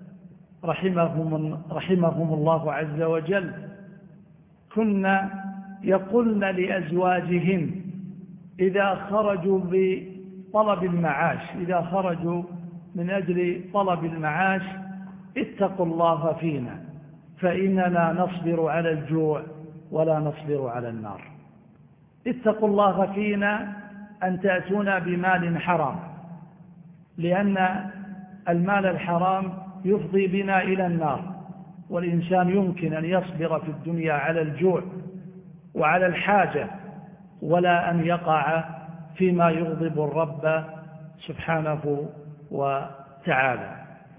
S3: رحمهم الله عز وجل كن يقولن لأزواجهن إذا خرجوا بطلب المعاش، إذا خرجوا من أجل طلب المعاش: اتقوا الله فينا فإننا نصبر على الجوع ولا نصبر على النار. اتقوا الله فينا أن تأتونا بمال حرام، لأن المال الحرام يفضي بنا إلى النار، والإنسان يمكن أن يصبر في الدنيا على الجوع وعلى الحاجة ولا أن يقع فيما يغضب الرب سبحانه وتعالى.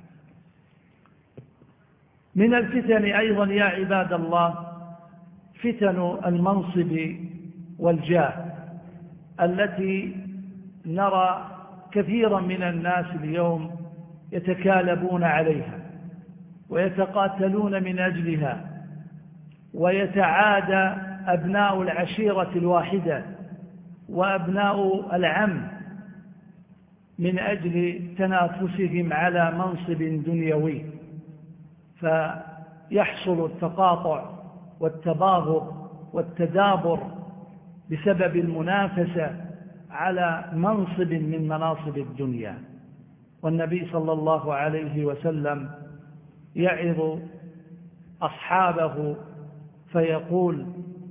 S3: من الفتن أيضا يا عباد الله فتن المنصب والجاه، التي نرى كثيرا من الناس اليوم يتكالبون عليها ويتقاتلون من أجلها، ويتعادى أبناء العشيرة الواحدة وأبناء العم من أجل تنافسهم على منصب دنيوي، فيحصل التقاطع والتباغض والتدابر بسبب المنافسة على منصب من مناصب الدنيا. والنبي صلى الله عليه وسلم يعظ أصحابه فيقول: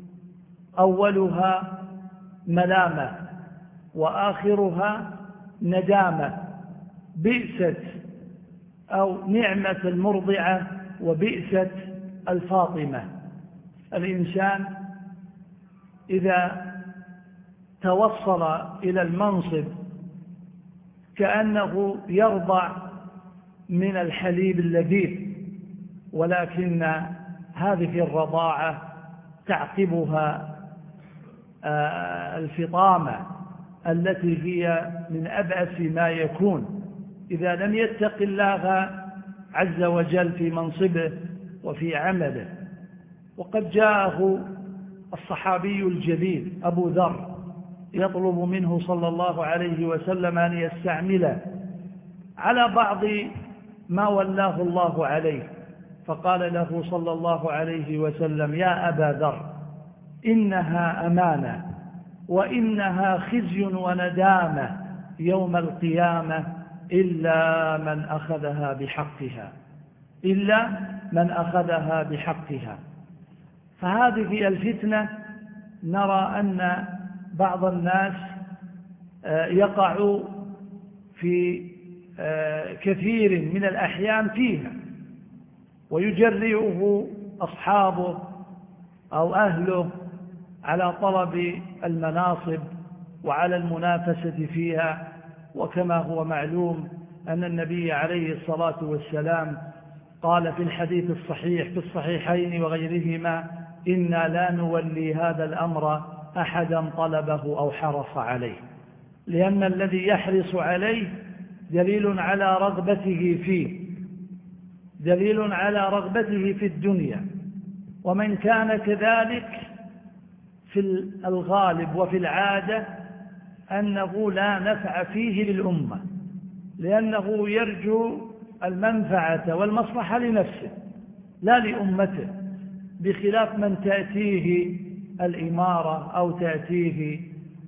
S3: أولها ملامة وآخرها ندامة، بئست أو نعمة المرضعة وبئست الفاطمة. الإنسان إذا توصل إلى المنصب كأنه يرضع من الحليب اللذيذ، ولكن هذه الرضاعة تعقبها الفطامة التي هي من أبأس ما يكون إذا لم يتق الله عز وجل في منصبه وفي عمله. وقد جاءه الصحابي الجليل أبو ذر يطلب منه صلى الله عليه وسلم أن يستعمله على بعض ما ولاه الله عليه، فقال له صلى الله عليه وسلم: يا أبا ذر، إنها أمانة وإنها خزي وندامة يوم القيامة إلا من أخذها بحقها، إلا من أخذها بحقها. فهذه الفتنة نرى أن بعض الناس يقع في كثير من الأحيان فيها، ويجرئه أصحابه أو أهله على طلب المناصب وعلى المنافسة فيها. وكما هو معلوم أن النبي عليه الصلاة والسلام قال في الحديث الصحيح في الصحيحين وغيرهما: إنا لا نولي هذا الأمر أحدا طلبه أو حرص عليه، لأن الذي يحرص عليه دليل على رغبته فيه، دليل على رغبته في الدنيا. ومن كان كذلك في الغالب وفي العادة أنه لا نفع فيه للأمة، لأنه يرجو المنفعة والمصلحة لنفسه لا لأمته، بخلاف من تأتيه الإمارة أو تأتيه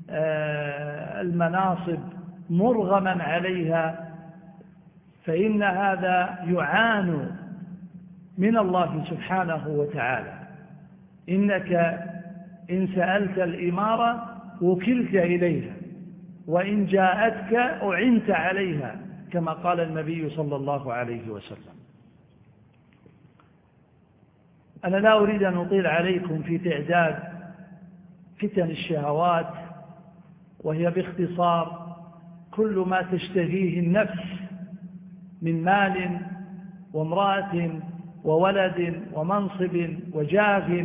S3: المناصب مرغما عليها، فإن هذا يعاني من الله سبحانه وتعالى. إنك إن سألت الإمارة وكلت إليها، وإن جاءتك أعنت عليها، كما قال النبي صلى الله عليه وسلم. أنا لا أريد أن أطيل عليكم في تعداد فتن الشهوات، وهي باختصار كل ما تشتهيه النفس من مال وامرأة وولد ومنصب وجاه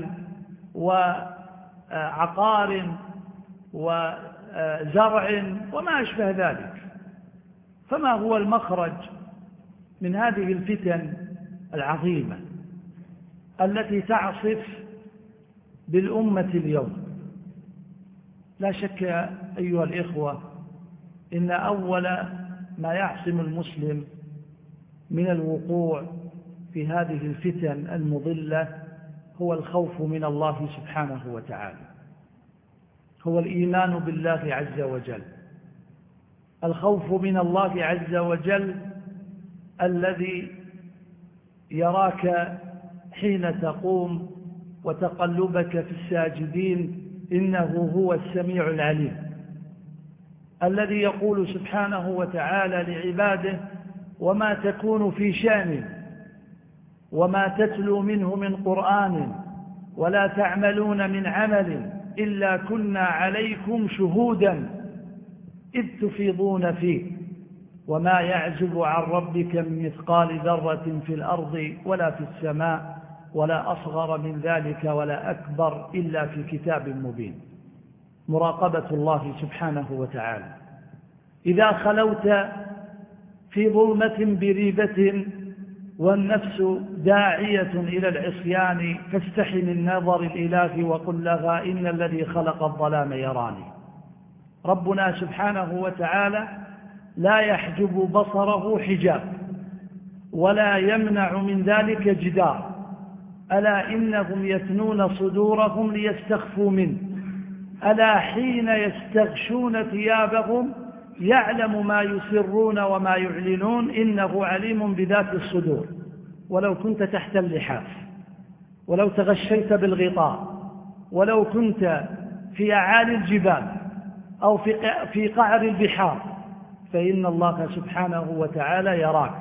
S3: وعقار وزرع وما أشبه ذلك. فما هو المخرج من هذه الفتن العظيمة التي تعصف بالأمة اليوم؟ لا شك أيها الإخوة إن أول ما يعصم المسلم من الوقوع في هذه الفتن المضلة هو الخوف من الله سبحانه وتعالى، هو الإيمان بالله عز وجل. الخوف من الله عز وجل الذي يراك حين تقوم وتقلبك في الساجدين إنه هو السميع العليم، الذي يقول سبحانه وتعالى لعباده: وما تكون في شأن وما تتلو منه من قرآن ولا تعملون من عمل إلا كنا عليكم شهودا إذ تفيضون فيه وما يعزب عن ربك من مثقال ذرة في الأرض ولا في السماء ولا أصغر من ذلك ولا أكبر إلا في كتاب مبين. مراقبة الله سبحانه وتعالى. إذا خلوت في ظلمة بريبة والنفس داعية إلى العصيان فاستحي من نظر الإله وقل لها إن الذي خلق الظلام يراني. ربنا سبحانه وتعالى لا يحجب بصره حجاب ولا يمنع من ذلك جدار. ألا إنهم يثنون صدورهم ليستخفوا منه ألا حين يستغشون ثيابهم يعلم ما يسرون وما يعلنون إنه عليم بذات الصدور. ولو كنت تحت اللحاف، ولو تغشيت بالغطاء، ولو كنت في أعالي الجبال أو في قعر البحار فإن الله سبحانه وتعالى يراك.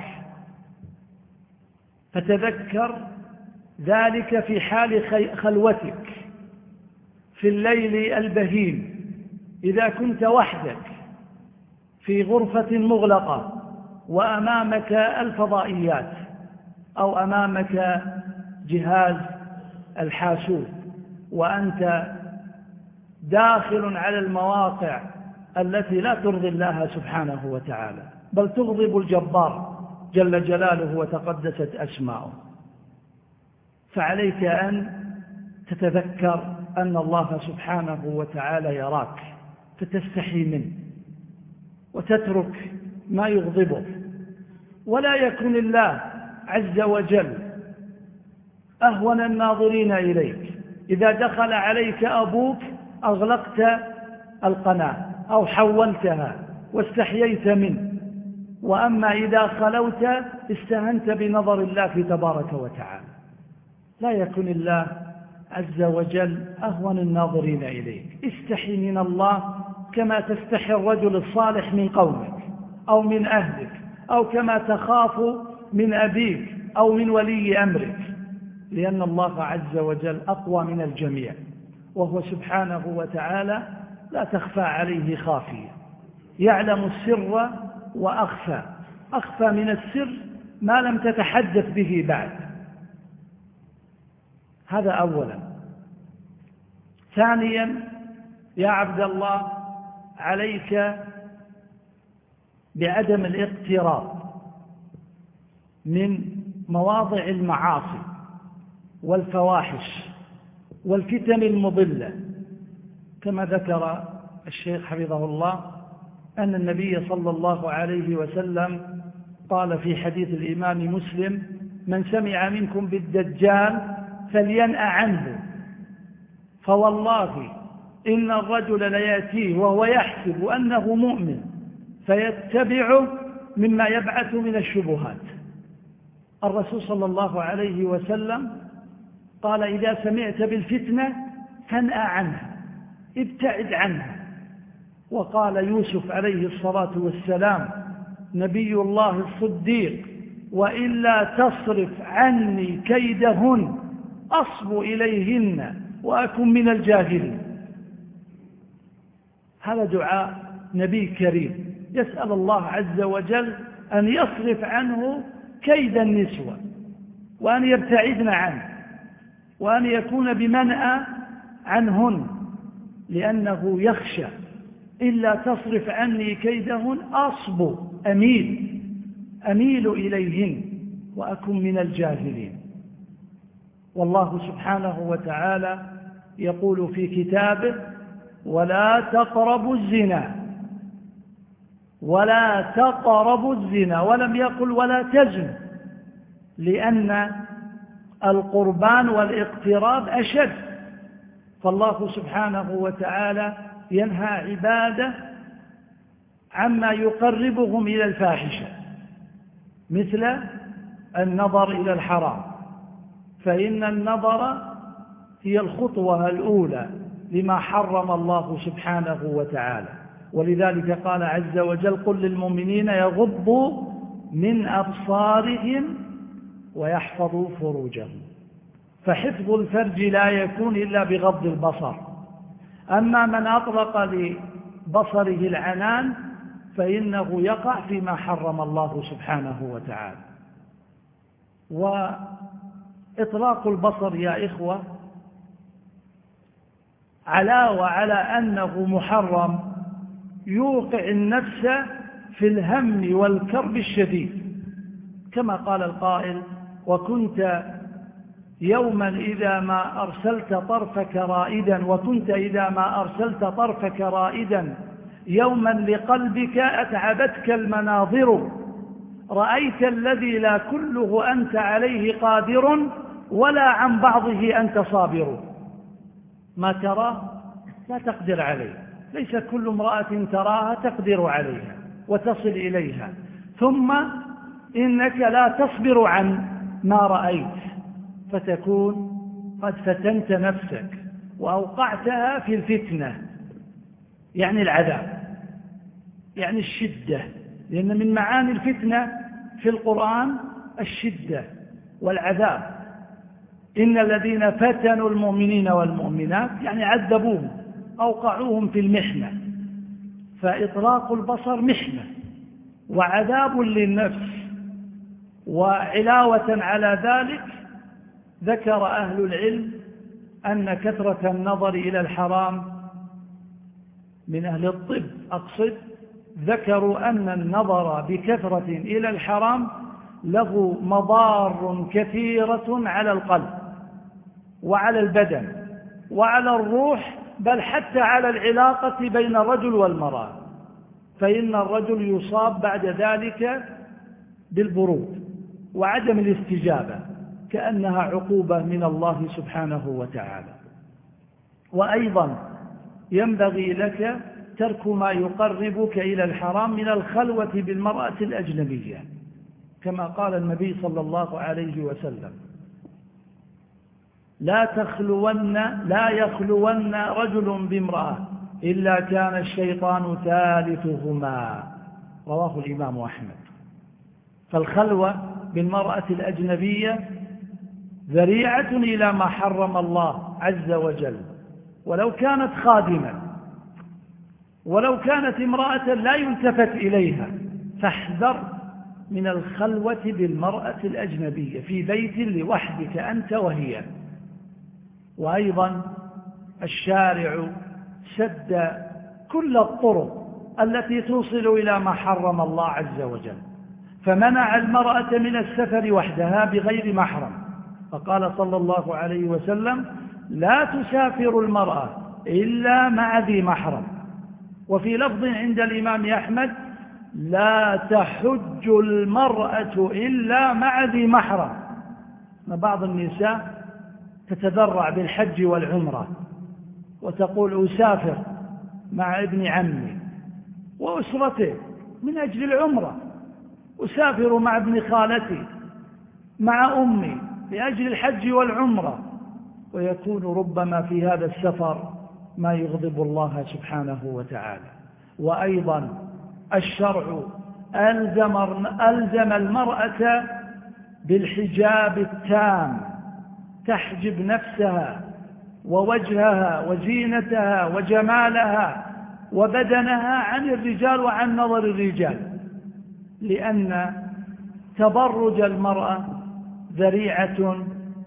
S3: فتذكر ذلك في حال خلوتك في الليل البهيم، إذا كنت وحدك في غرفة مغلقة وأمامك الفضائيات أو أمامك جهاز الحاسوب وأنت داخل على المواقع التي لا ترضي الله سبحانه وتعالى بل تغضب الجبار جل جلاله وتقدست أسماؤه. فعليك أن تتذكر أن الله سبحانه وتعالى يراك فتستحي منه وتترك ما يغضبه. ولا يكن الله عز وجل أهون الناظرين إليك. إذا دخل عليك أبوك أغلقت القناة أو حولتها واستحييت منه، وأما إذا خلوت استهنت بنظر الله تبارك وتعالى. لا يكن الله عز وجل أهون الناظرين إليك. استحي من الله كما تستحي الرجل الصالح من قومك أو من أهلك، أو كما تخاف من أبيك أو من ولي أمرك، لأن الله عز وجل أقوى من الجميع، وهو سبحانه وتعالى لا تخفى عليه خافية، يعلم السر وأخفى. أخفى من السر ما لم تتحدث به بعد. هذا أولا. ثانيا يا عبد الله عليك بعدم الاقتراب من مواضع المعاصي والفواحش والفتن المضلة، كما ذكر الشيخ حفظه الله أن النبي صلى الله عليه وسلم قال في حديث الإمام مسلم: من سمع منكم بالدجال فلينأ عنه، فوالله إن الرجل ليأتيه وهو يحسب أنه مؤمن فيتبع مما يبعث من الشبهات. الرسول صلى الله عليه وسلم قال: إذا سمعت بالفتنة فانأ عنها، ابتعد عنها. وقال يوسف عليه الصلاة والسلام نبي الله الصديق: وإلا تصرف عني كيدهن أصب إليهن وأكن من الجاهلين. هذا دعاء نبي كريم يسأل الله عز وجل أن يصرف عنه كيد النسوة وأن يبتعدن عنه وأن يكون بمنأى عنهن، لأنه يخشى إلا تصرف عني كيدهن أصب أميل إليهن وأكن من الجاهلين. والله سبحانه وتعالى يقول في كتابه: ولا تقربوا الزنا، ولا تقربوا الزنا، ولم يقل ولا تزنوا، لأن القربان والاقتراب أشد. فالله سبحانه وتعالى ينهى عباده عما يقربهم إلى الفاحشة، مثل النظر إلى الحرام، فإن النظر هي الخطوة الأولى لما حرم الله سبحانه وتعالى. ولذلك قال عز وجل: قل للمؤمنين يغضوا من أبصارهم ويحفظوا فروجهم. فحفظ الفرج لا يكون إلا بغض البصر. أما من أطلق لبصره العنان فإنه يقع فيما حرم الله سبحانه وتعالى. وإطلاق البصر يا إخوة علاوة على أنه محرم يوقع النفس في الهم والكرب الشديد، كما قال القائل: وكنت يوما إذا ما أرسلت طرفك رائدا، وكنت إذا ما أرسلت طرفك رائدا يوما لقلبك أتعبتك المناظر، رأيت الذي لا كله أنت عليه قادر، ولا عن بعضه أنت صابر. ما ترى لا تقدر عليه، ليس كل امرأة تراها تقدر عليها وتصل إليها، ثم إنك لا تصبر عن ما رأيت، فتكون قد فتنت نفسك وأوقعتها في الفتنة، يعني العذاب، يعني الشدة، لأن من معاني الفتنة في القرآن الشدة والعذاب. إن الذين فتنوا المؤمنين والمؤمنات يعني عذبوهم، أوقعوهم في المحنة. فإطلاق البصر محنة وعذاب للنفس. وعلاوة على ذلك ذكر أهل العلم أن كثرة النظر إلى الحرام من أهل الطب أقصد، ذكروا أن النظر بكثرة إلى الحرام له مضار كثيرة على القلب وعلى البدن وعلى الروح، بل حتى على العلاقة بين الرجل والمرأة، فإن الرجل يصاب بعد ذلك بالبرود وعدم الاستجابة، كأنها عقوبة من الله سبحانه وتعالى. وأيضا ينبغي لك ترك ما يقربك إلى الحرام من الخلوة بالمرأة الأجنبية، كما قال النبي صلى الله عليه وسلم: لا يخلون رجل بامرأة إلا كان الشيطان ثالثهما، رواه الإمام أحمد. فالخلوة بالمرأة الأجنبية ذريعة إلى ما حرم الله عز وجل، ولو كانت خادمة، ولو كانت امرأة لا يلتفت إليها، فاحذر من الخلوة بالمرأة الأجنبية في بيت لوحدك أنت وهي. وأيضا الشارع سد كل الطرق التي توصل إلى ما حرم الله عز وجل، فمنع المرأة من السفر وحدها بغير محرم، فقال صلى الله عليه وسلم: لا تسافر المرأة إلا مع ذي محرم. وفي لفظ عند الإمام أحمد: لا تحج المرأة إلا مع ذي محرم. بعض النساء تتذرع بالحج والعمرة وتقول: أسافر مع ابن عمي وأسرته من أجل العمرة، أسافر مع ابن خالتي مع أمي لأجل الحج والعمرة، ويكون ربما في هذا السفر ما يغضب الله سبحانه وتعالى. وأيضا الشرع ألزم المرأة بالحجاب التام، تحجب نفسها ووجهها وزينتها وجمالها وبدنها عن الرجال وعن نظر الرجال، لأن تبرج المرأة ذريعة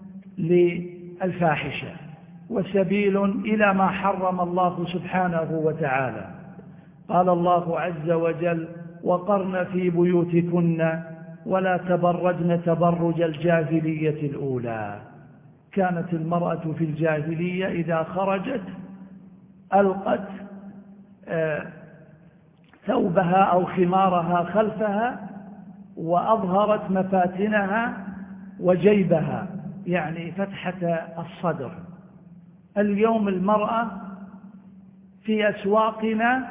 S3: للفاحشة وسبيل إلى ما حرم الله سبحانه وتعالى. قال الله عز وجل: وقرن في بيوتكن ولا تبرجن تبرج الجاهلية الأولى. كانت المرأة في الجاهلية إذا خرجت ألقت ثوبها أو خمارها خلفها وأظهرت مفاتنها وجيبها، يعني فتحة الصدر. اليوم المرأة في أسواقنا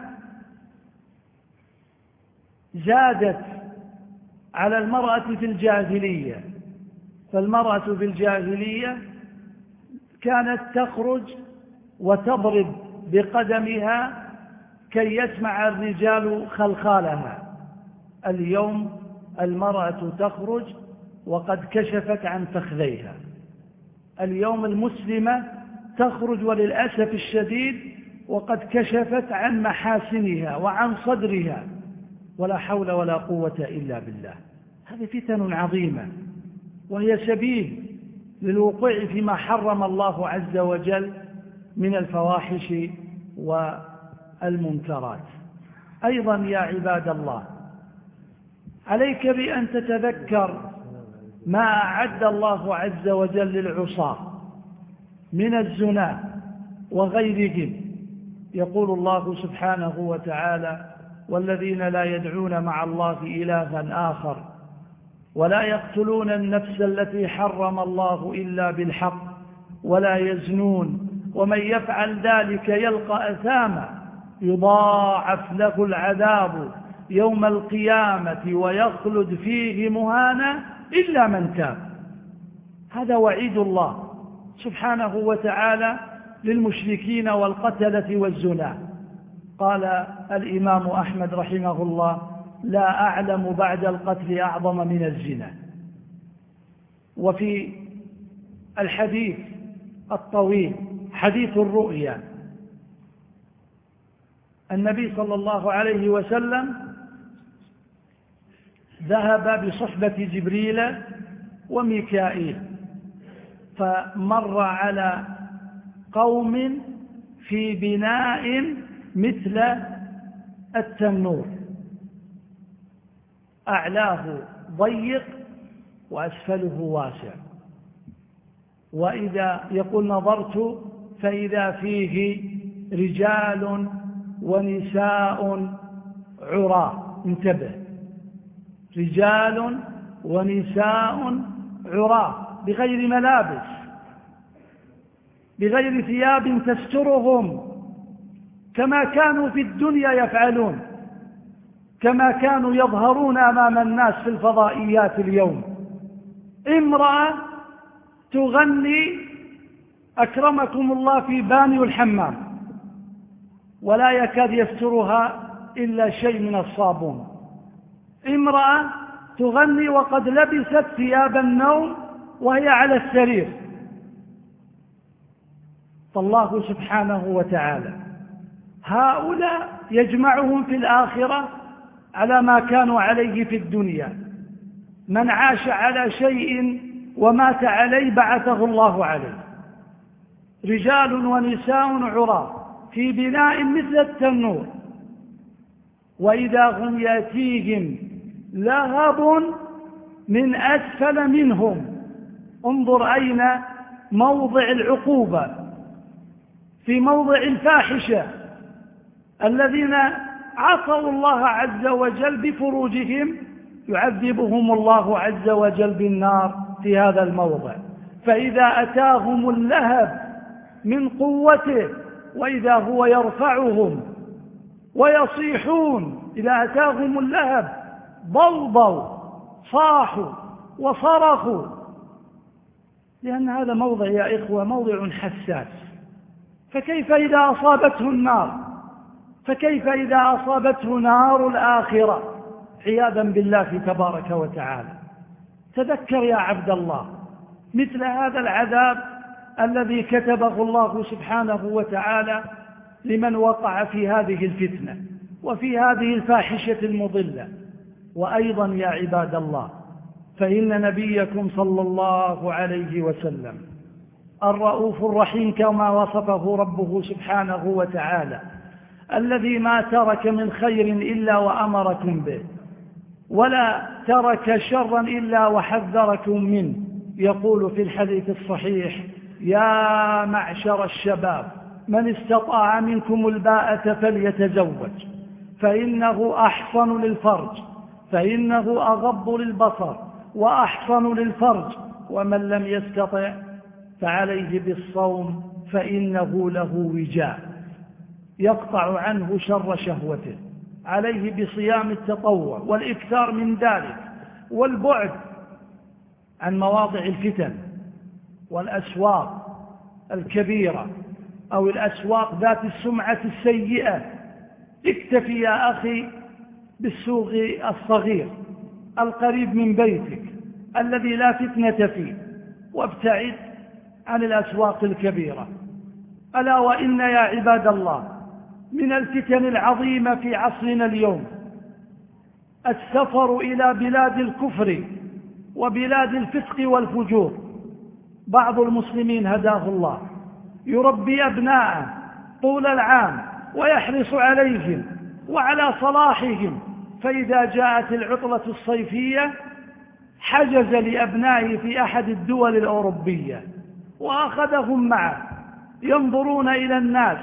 S3: زادت على المرأة في الجاهلية. فالمرأة في الجاهلية كانت تخرج وتضرب بقدمها كي يسمع الرجال خلخالها. اليوم المرأة تخرج وقد كشفت عن فخذيها. اليوم المسلمة تخرج وللأسف الشديد وقد كشفت عن محاسنها وعن صدرها، ولا حول ولا قوة إلا بالله. هذه فتن عظيمة، وهي سبيل للوقوع فيما حرم الله عز وجل من الفواحش والمنكرات. أيضا يا عباد الله، عليك بأن تتذكر ما أعد الله عز وجل للعصاة من الزنا وغيرهم. يقول الله سبحانه وتعالى: والذين لا يدعون مع الله إلها آخر ولا يقتلون النفس التي حرم الله إلا بالحق ولا يزنون ومن يفعل ذلك يلقى أثاما يضاعف له العذاب يوم القيامة ويخلد فيه مهانا إلا من تاب. هذا وعيد الله سبحانه وتعالى للمشركين والقتلة والزنا. قال الإمام أحمد رحمه الله: لا أعلم بعد القتل أعظم من الزنا. وفي الحديث الطويل حديث الرؤيا، النبي صلى الله عليه وسلم ذهب بصحبة جبريل وميكائيل، فمر على قوم في بناء مثل التنور، أعلاه ضيق وأسفله واسع، وإذا يقول نظرت فإذا فيه رجال ونساء عراة. انتبه، رجال ونساء عراة بغير ملابس، بغير ثياب تسترهم، كما كانوا في الدنيا يفعلون، كما كانوا يظهرون أمام الناس في الفضائيات اليوم. امرأة تغني أكرمكم الله في بانيو الحمام ولا يكاد يسترها إلا شيء من الصابون. امرأة تغني وقد لبست ثياب النوم وهي على السرير. فالله سبحانه وتعالى هؤلاء يجمعهم في الآخرة على ما كانوا عليه في الدنيا. من عاش على شيء ومات عليه بعثه الله عليه. رجال ونساء عراة في بناء مثل التنور، وإذا هم يأتيهم لهب من أسفل منهم. انظر أين موضع العقوبة، في موضع الفاحشة. الذين عصوا الله عز وجل بفروجهم يعذبهم الله عز وجل بالنار في هذا الموضع. فإذا أتاهم اللهب من قوته وإذا هو يرفعهم ويصيحون، إذا أتاهم اللهب ضوضوا صاحوا وصرخوا، لأن هذا موضع يا إخوة موضع حساس. فكيف إذا أصابته النار؟ فكيف إذا أصابته نار الآخرة عياذا بالله تبارك وتعالى؟ تذكر يا عبد الله مثل هذا العذاب الذي كتبه الله سبحانه وتعالى لمن وقع في هذه الفتنة وفي هذه الفاحشة المضلة. وأيضا يا عباد الله، فإن نبيكم صلى الله عليه وسلم الرؤوف الرحيم كما وصفه ربه سبحانه وتعالى الذي ما ترك من خير إلا وأمركم به، ولا ترك شرا إلا وحذركم منه. يقول في الحديث الصحيح: يا معشر الشباب من استطاع منكم الباءة فليتزوج، فإنه أحصن للفرج، فإنه أغض للبصر وأحصن للفرج، ومن لم يستطع فعليه بالصوم فإنه له وجاء يقطع عنه شر شهوته. عليه بصيام التطوع والإكثار من ذلك، والبعد عن مواضع الفتن والأسواق الكبيرة أو الأسواق ذات السمعة السيئة. اكتفي يا أخي بالسوق الصغير القريب من بيتك الذي لا فتنة فيه، وابتعد عن الأسواق الكبيرة. ألا وإن يا عباد الله من الفتن العظيمة في عصرنا اليوم السفر إلى بلاد الكفر وبلاد الفسق والفجور. بعض المسلمين هداه الله يربي أبناءه طول العام ويحرص عليهم وعلى صلاحهم، فإذا جاءت العطلة الصيفية حجز لأبنائه في أحد الدول الأوروبية وأخذهم معه، ينظرون إلى الناس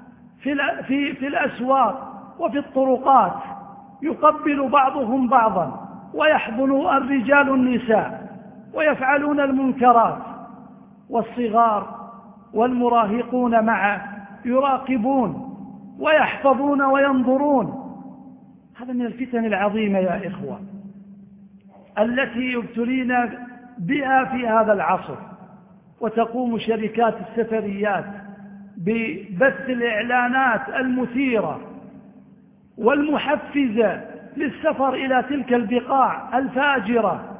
S3: في الأسواق وفي الطرقات، يقبل بعضهم بعضا ويحضن الرجال النساء ويفعلون المنكرات، والصغار والمراهقون معه يراقبون ويحفظون وينظرون. هذا من الفتن العظيمة يا إخوة التي يبتلين بها في هذا العصر. وتقوم شركات السفريات ببث الإعلانات المثيرة والمحفزة للسفر إلى تلك البقاع الفاجرة،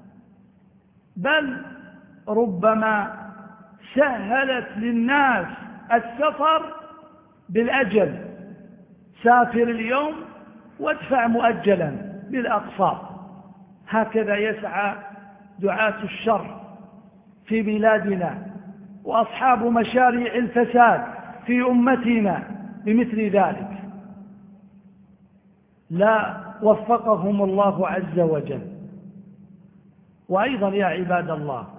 S3: بل ربما سهلت للناس السفر بالأجل. سافر اليوم وادفع مؤجلا بالأقساط. هكذا يسعى دعاة الشر في بلادنا وأصحاب مشاريع الفساد في أمتنا بمثل ذلك. لا وفقهم الله عز وجل. وأيضا يا عباد الله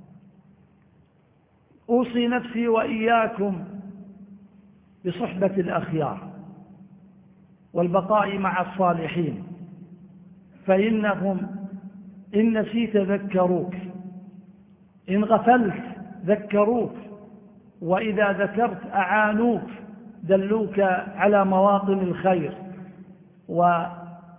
S3: أوصي نفسي وإياكم بصحبة الأخيار والبقاء مع الصالحين، فإنهم إن نسيت ذكروك، إن غفلت ذكروك، وإذا ذكرت أعانوك، دلوك على مواطن الخير. ومثل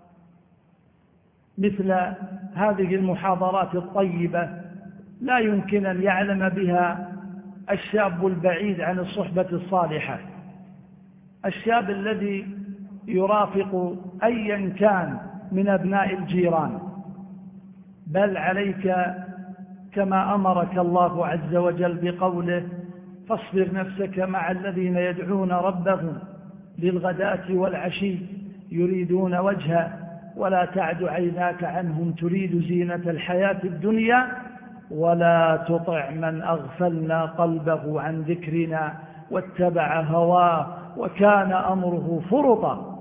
S3: هذه المحاضرات الطيبة لا يمكن أن يعلم بها الشاب البعيد عن الصحبة الصالحة، الشاب الذي يرافق أيا كان من أبناء الجيران. بل عليك كما أمرك الله عز وجل بقوله: فاصبر نفسك مع الذين يدعون ربهم بالغداة والعشي يريدون وجهه ولا تعد عيناك عنهم تريد زينة الحياة الدنيا ولا تطع من أغفلنا قلبه عن ذكرنا واتبع هواه وكان أمره فرطا.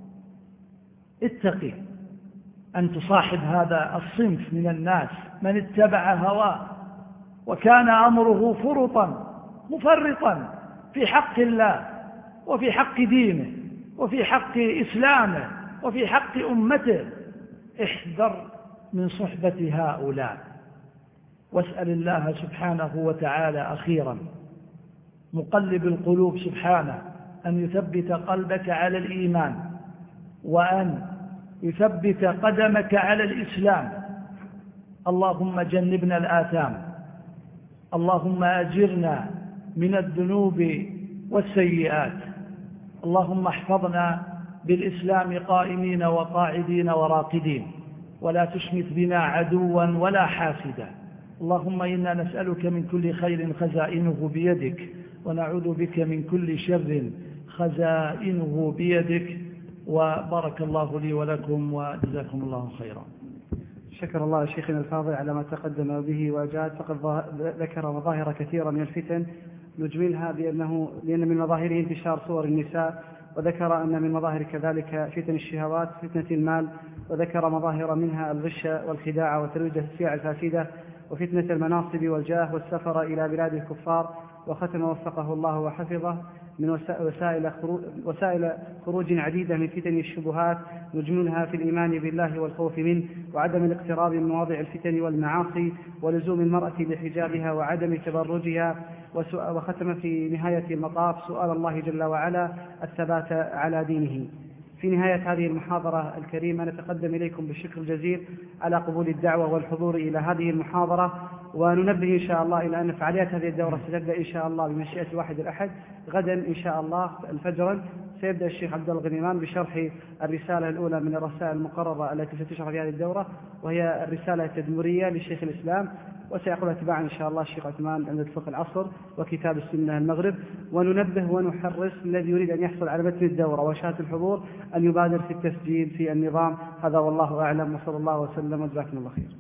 S3: اتقي أن تصاحب هذا الصنف من الناس، من اتبع هواه وكان أمره فرطا، مفرطا في حق الله وفي حق دينه وفي حق إسلامه وفي حق أمته. احذر من صحبة هؤلاء، واسأل الله سبحانه وتعالى أخيرا مقلب القلوب سبحانه أن يثبت قلبك على الإيمان، وأن يثبت قدمك على الإسلام. اللهم جنبنا الآثام، اللهم أجرنا من الذنوب والسيئات، اللهم احفظنا بالإسلام قائمين وقاعدين وراقدين، ولا تشمت بنا عدوا ولا حاسدا. اللهم إنا نسألك من كل خير خزائنه بيدك، ونعوذ بك من كل شر خزائنه بيدك. وبارك الله لي ولكم وجزاكم الله خيرا.
S1: شكر الله شيخنا الفاضل على ما تقدم به وجاد. فقد ذكر مظاهر كثيرة من الفتن نجملها لأن من مظاهره انتشار صور النساء وذكر أن من مظاهر كذلك فتن الشهوات فتنة المال، وذكر مظاهر منها الغش والخداع وترويج السلع الفاسدة، وفتنة المناصب والجاه والسفر إلى بلاد الكفار. وختم وفقه الله وحفظه من وسائل خروج عديدة من فتن الشبهات، مجملها في الإيمان بالله والخوف منه، وعدم الاقتراب من مواضع الفتن والمعاصي، ولزوم المرأة لحجابها وعدم تبرجها. وختم في نهاية المطاف سؤال الله جل وعلا الثبات على دينه. في نهاية هذه المحاضرة الكريمة نتقدم إليكم بالشكر الجزيل على قبول الدعوة والحضور إلى هذه المحاضرة، وننبه إن شاء الله إلى أن فعاليات هذه الدورة ستبدأ إن شاء الله بمشيئة واحد الأحد غدا إن شاء الله الفجر. سيبدأ الشيخ عبد الله الغنيمان بشرح الرسالة الأولى من الرسائل المقررة التي ستشرح في هذه الدورة، وهي الرسالة التدمرية لشيخ الإسلام، وسيقولها تباعا إن شاء الله الشيخ عثمان عند فقه العصر وكتاب السنة المغرب. وننبه ونحرص الذي يريد أن يحصل على متن الدورة وشهادة الحضور أن يبادر في التسجيل في النظام. هذا والله أعلم، وصلى الله وسلم وجزاكم الله خير.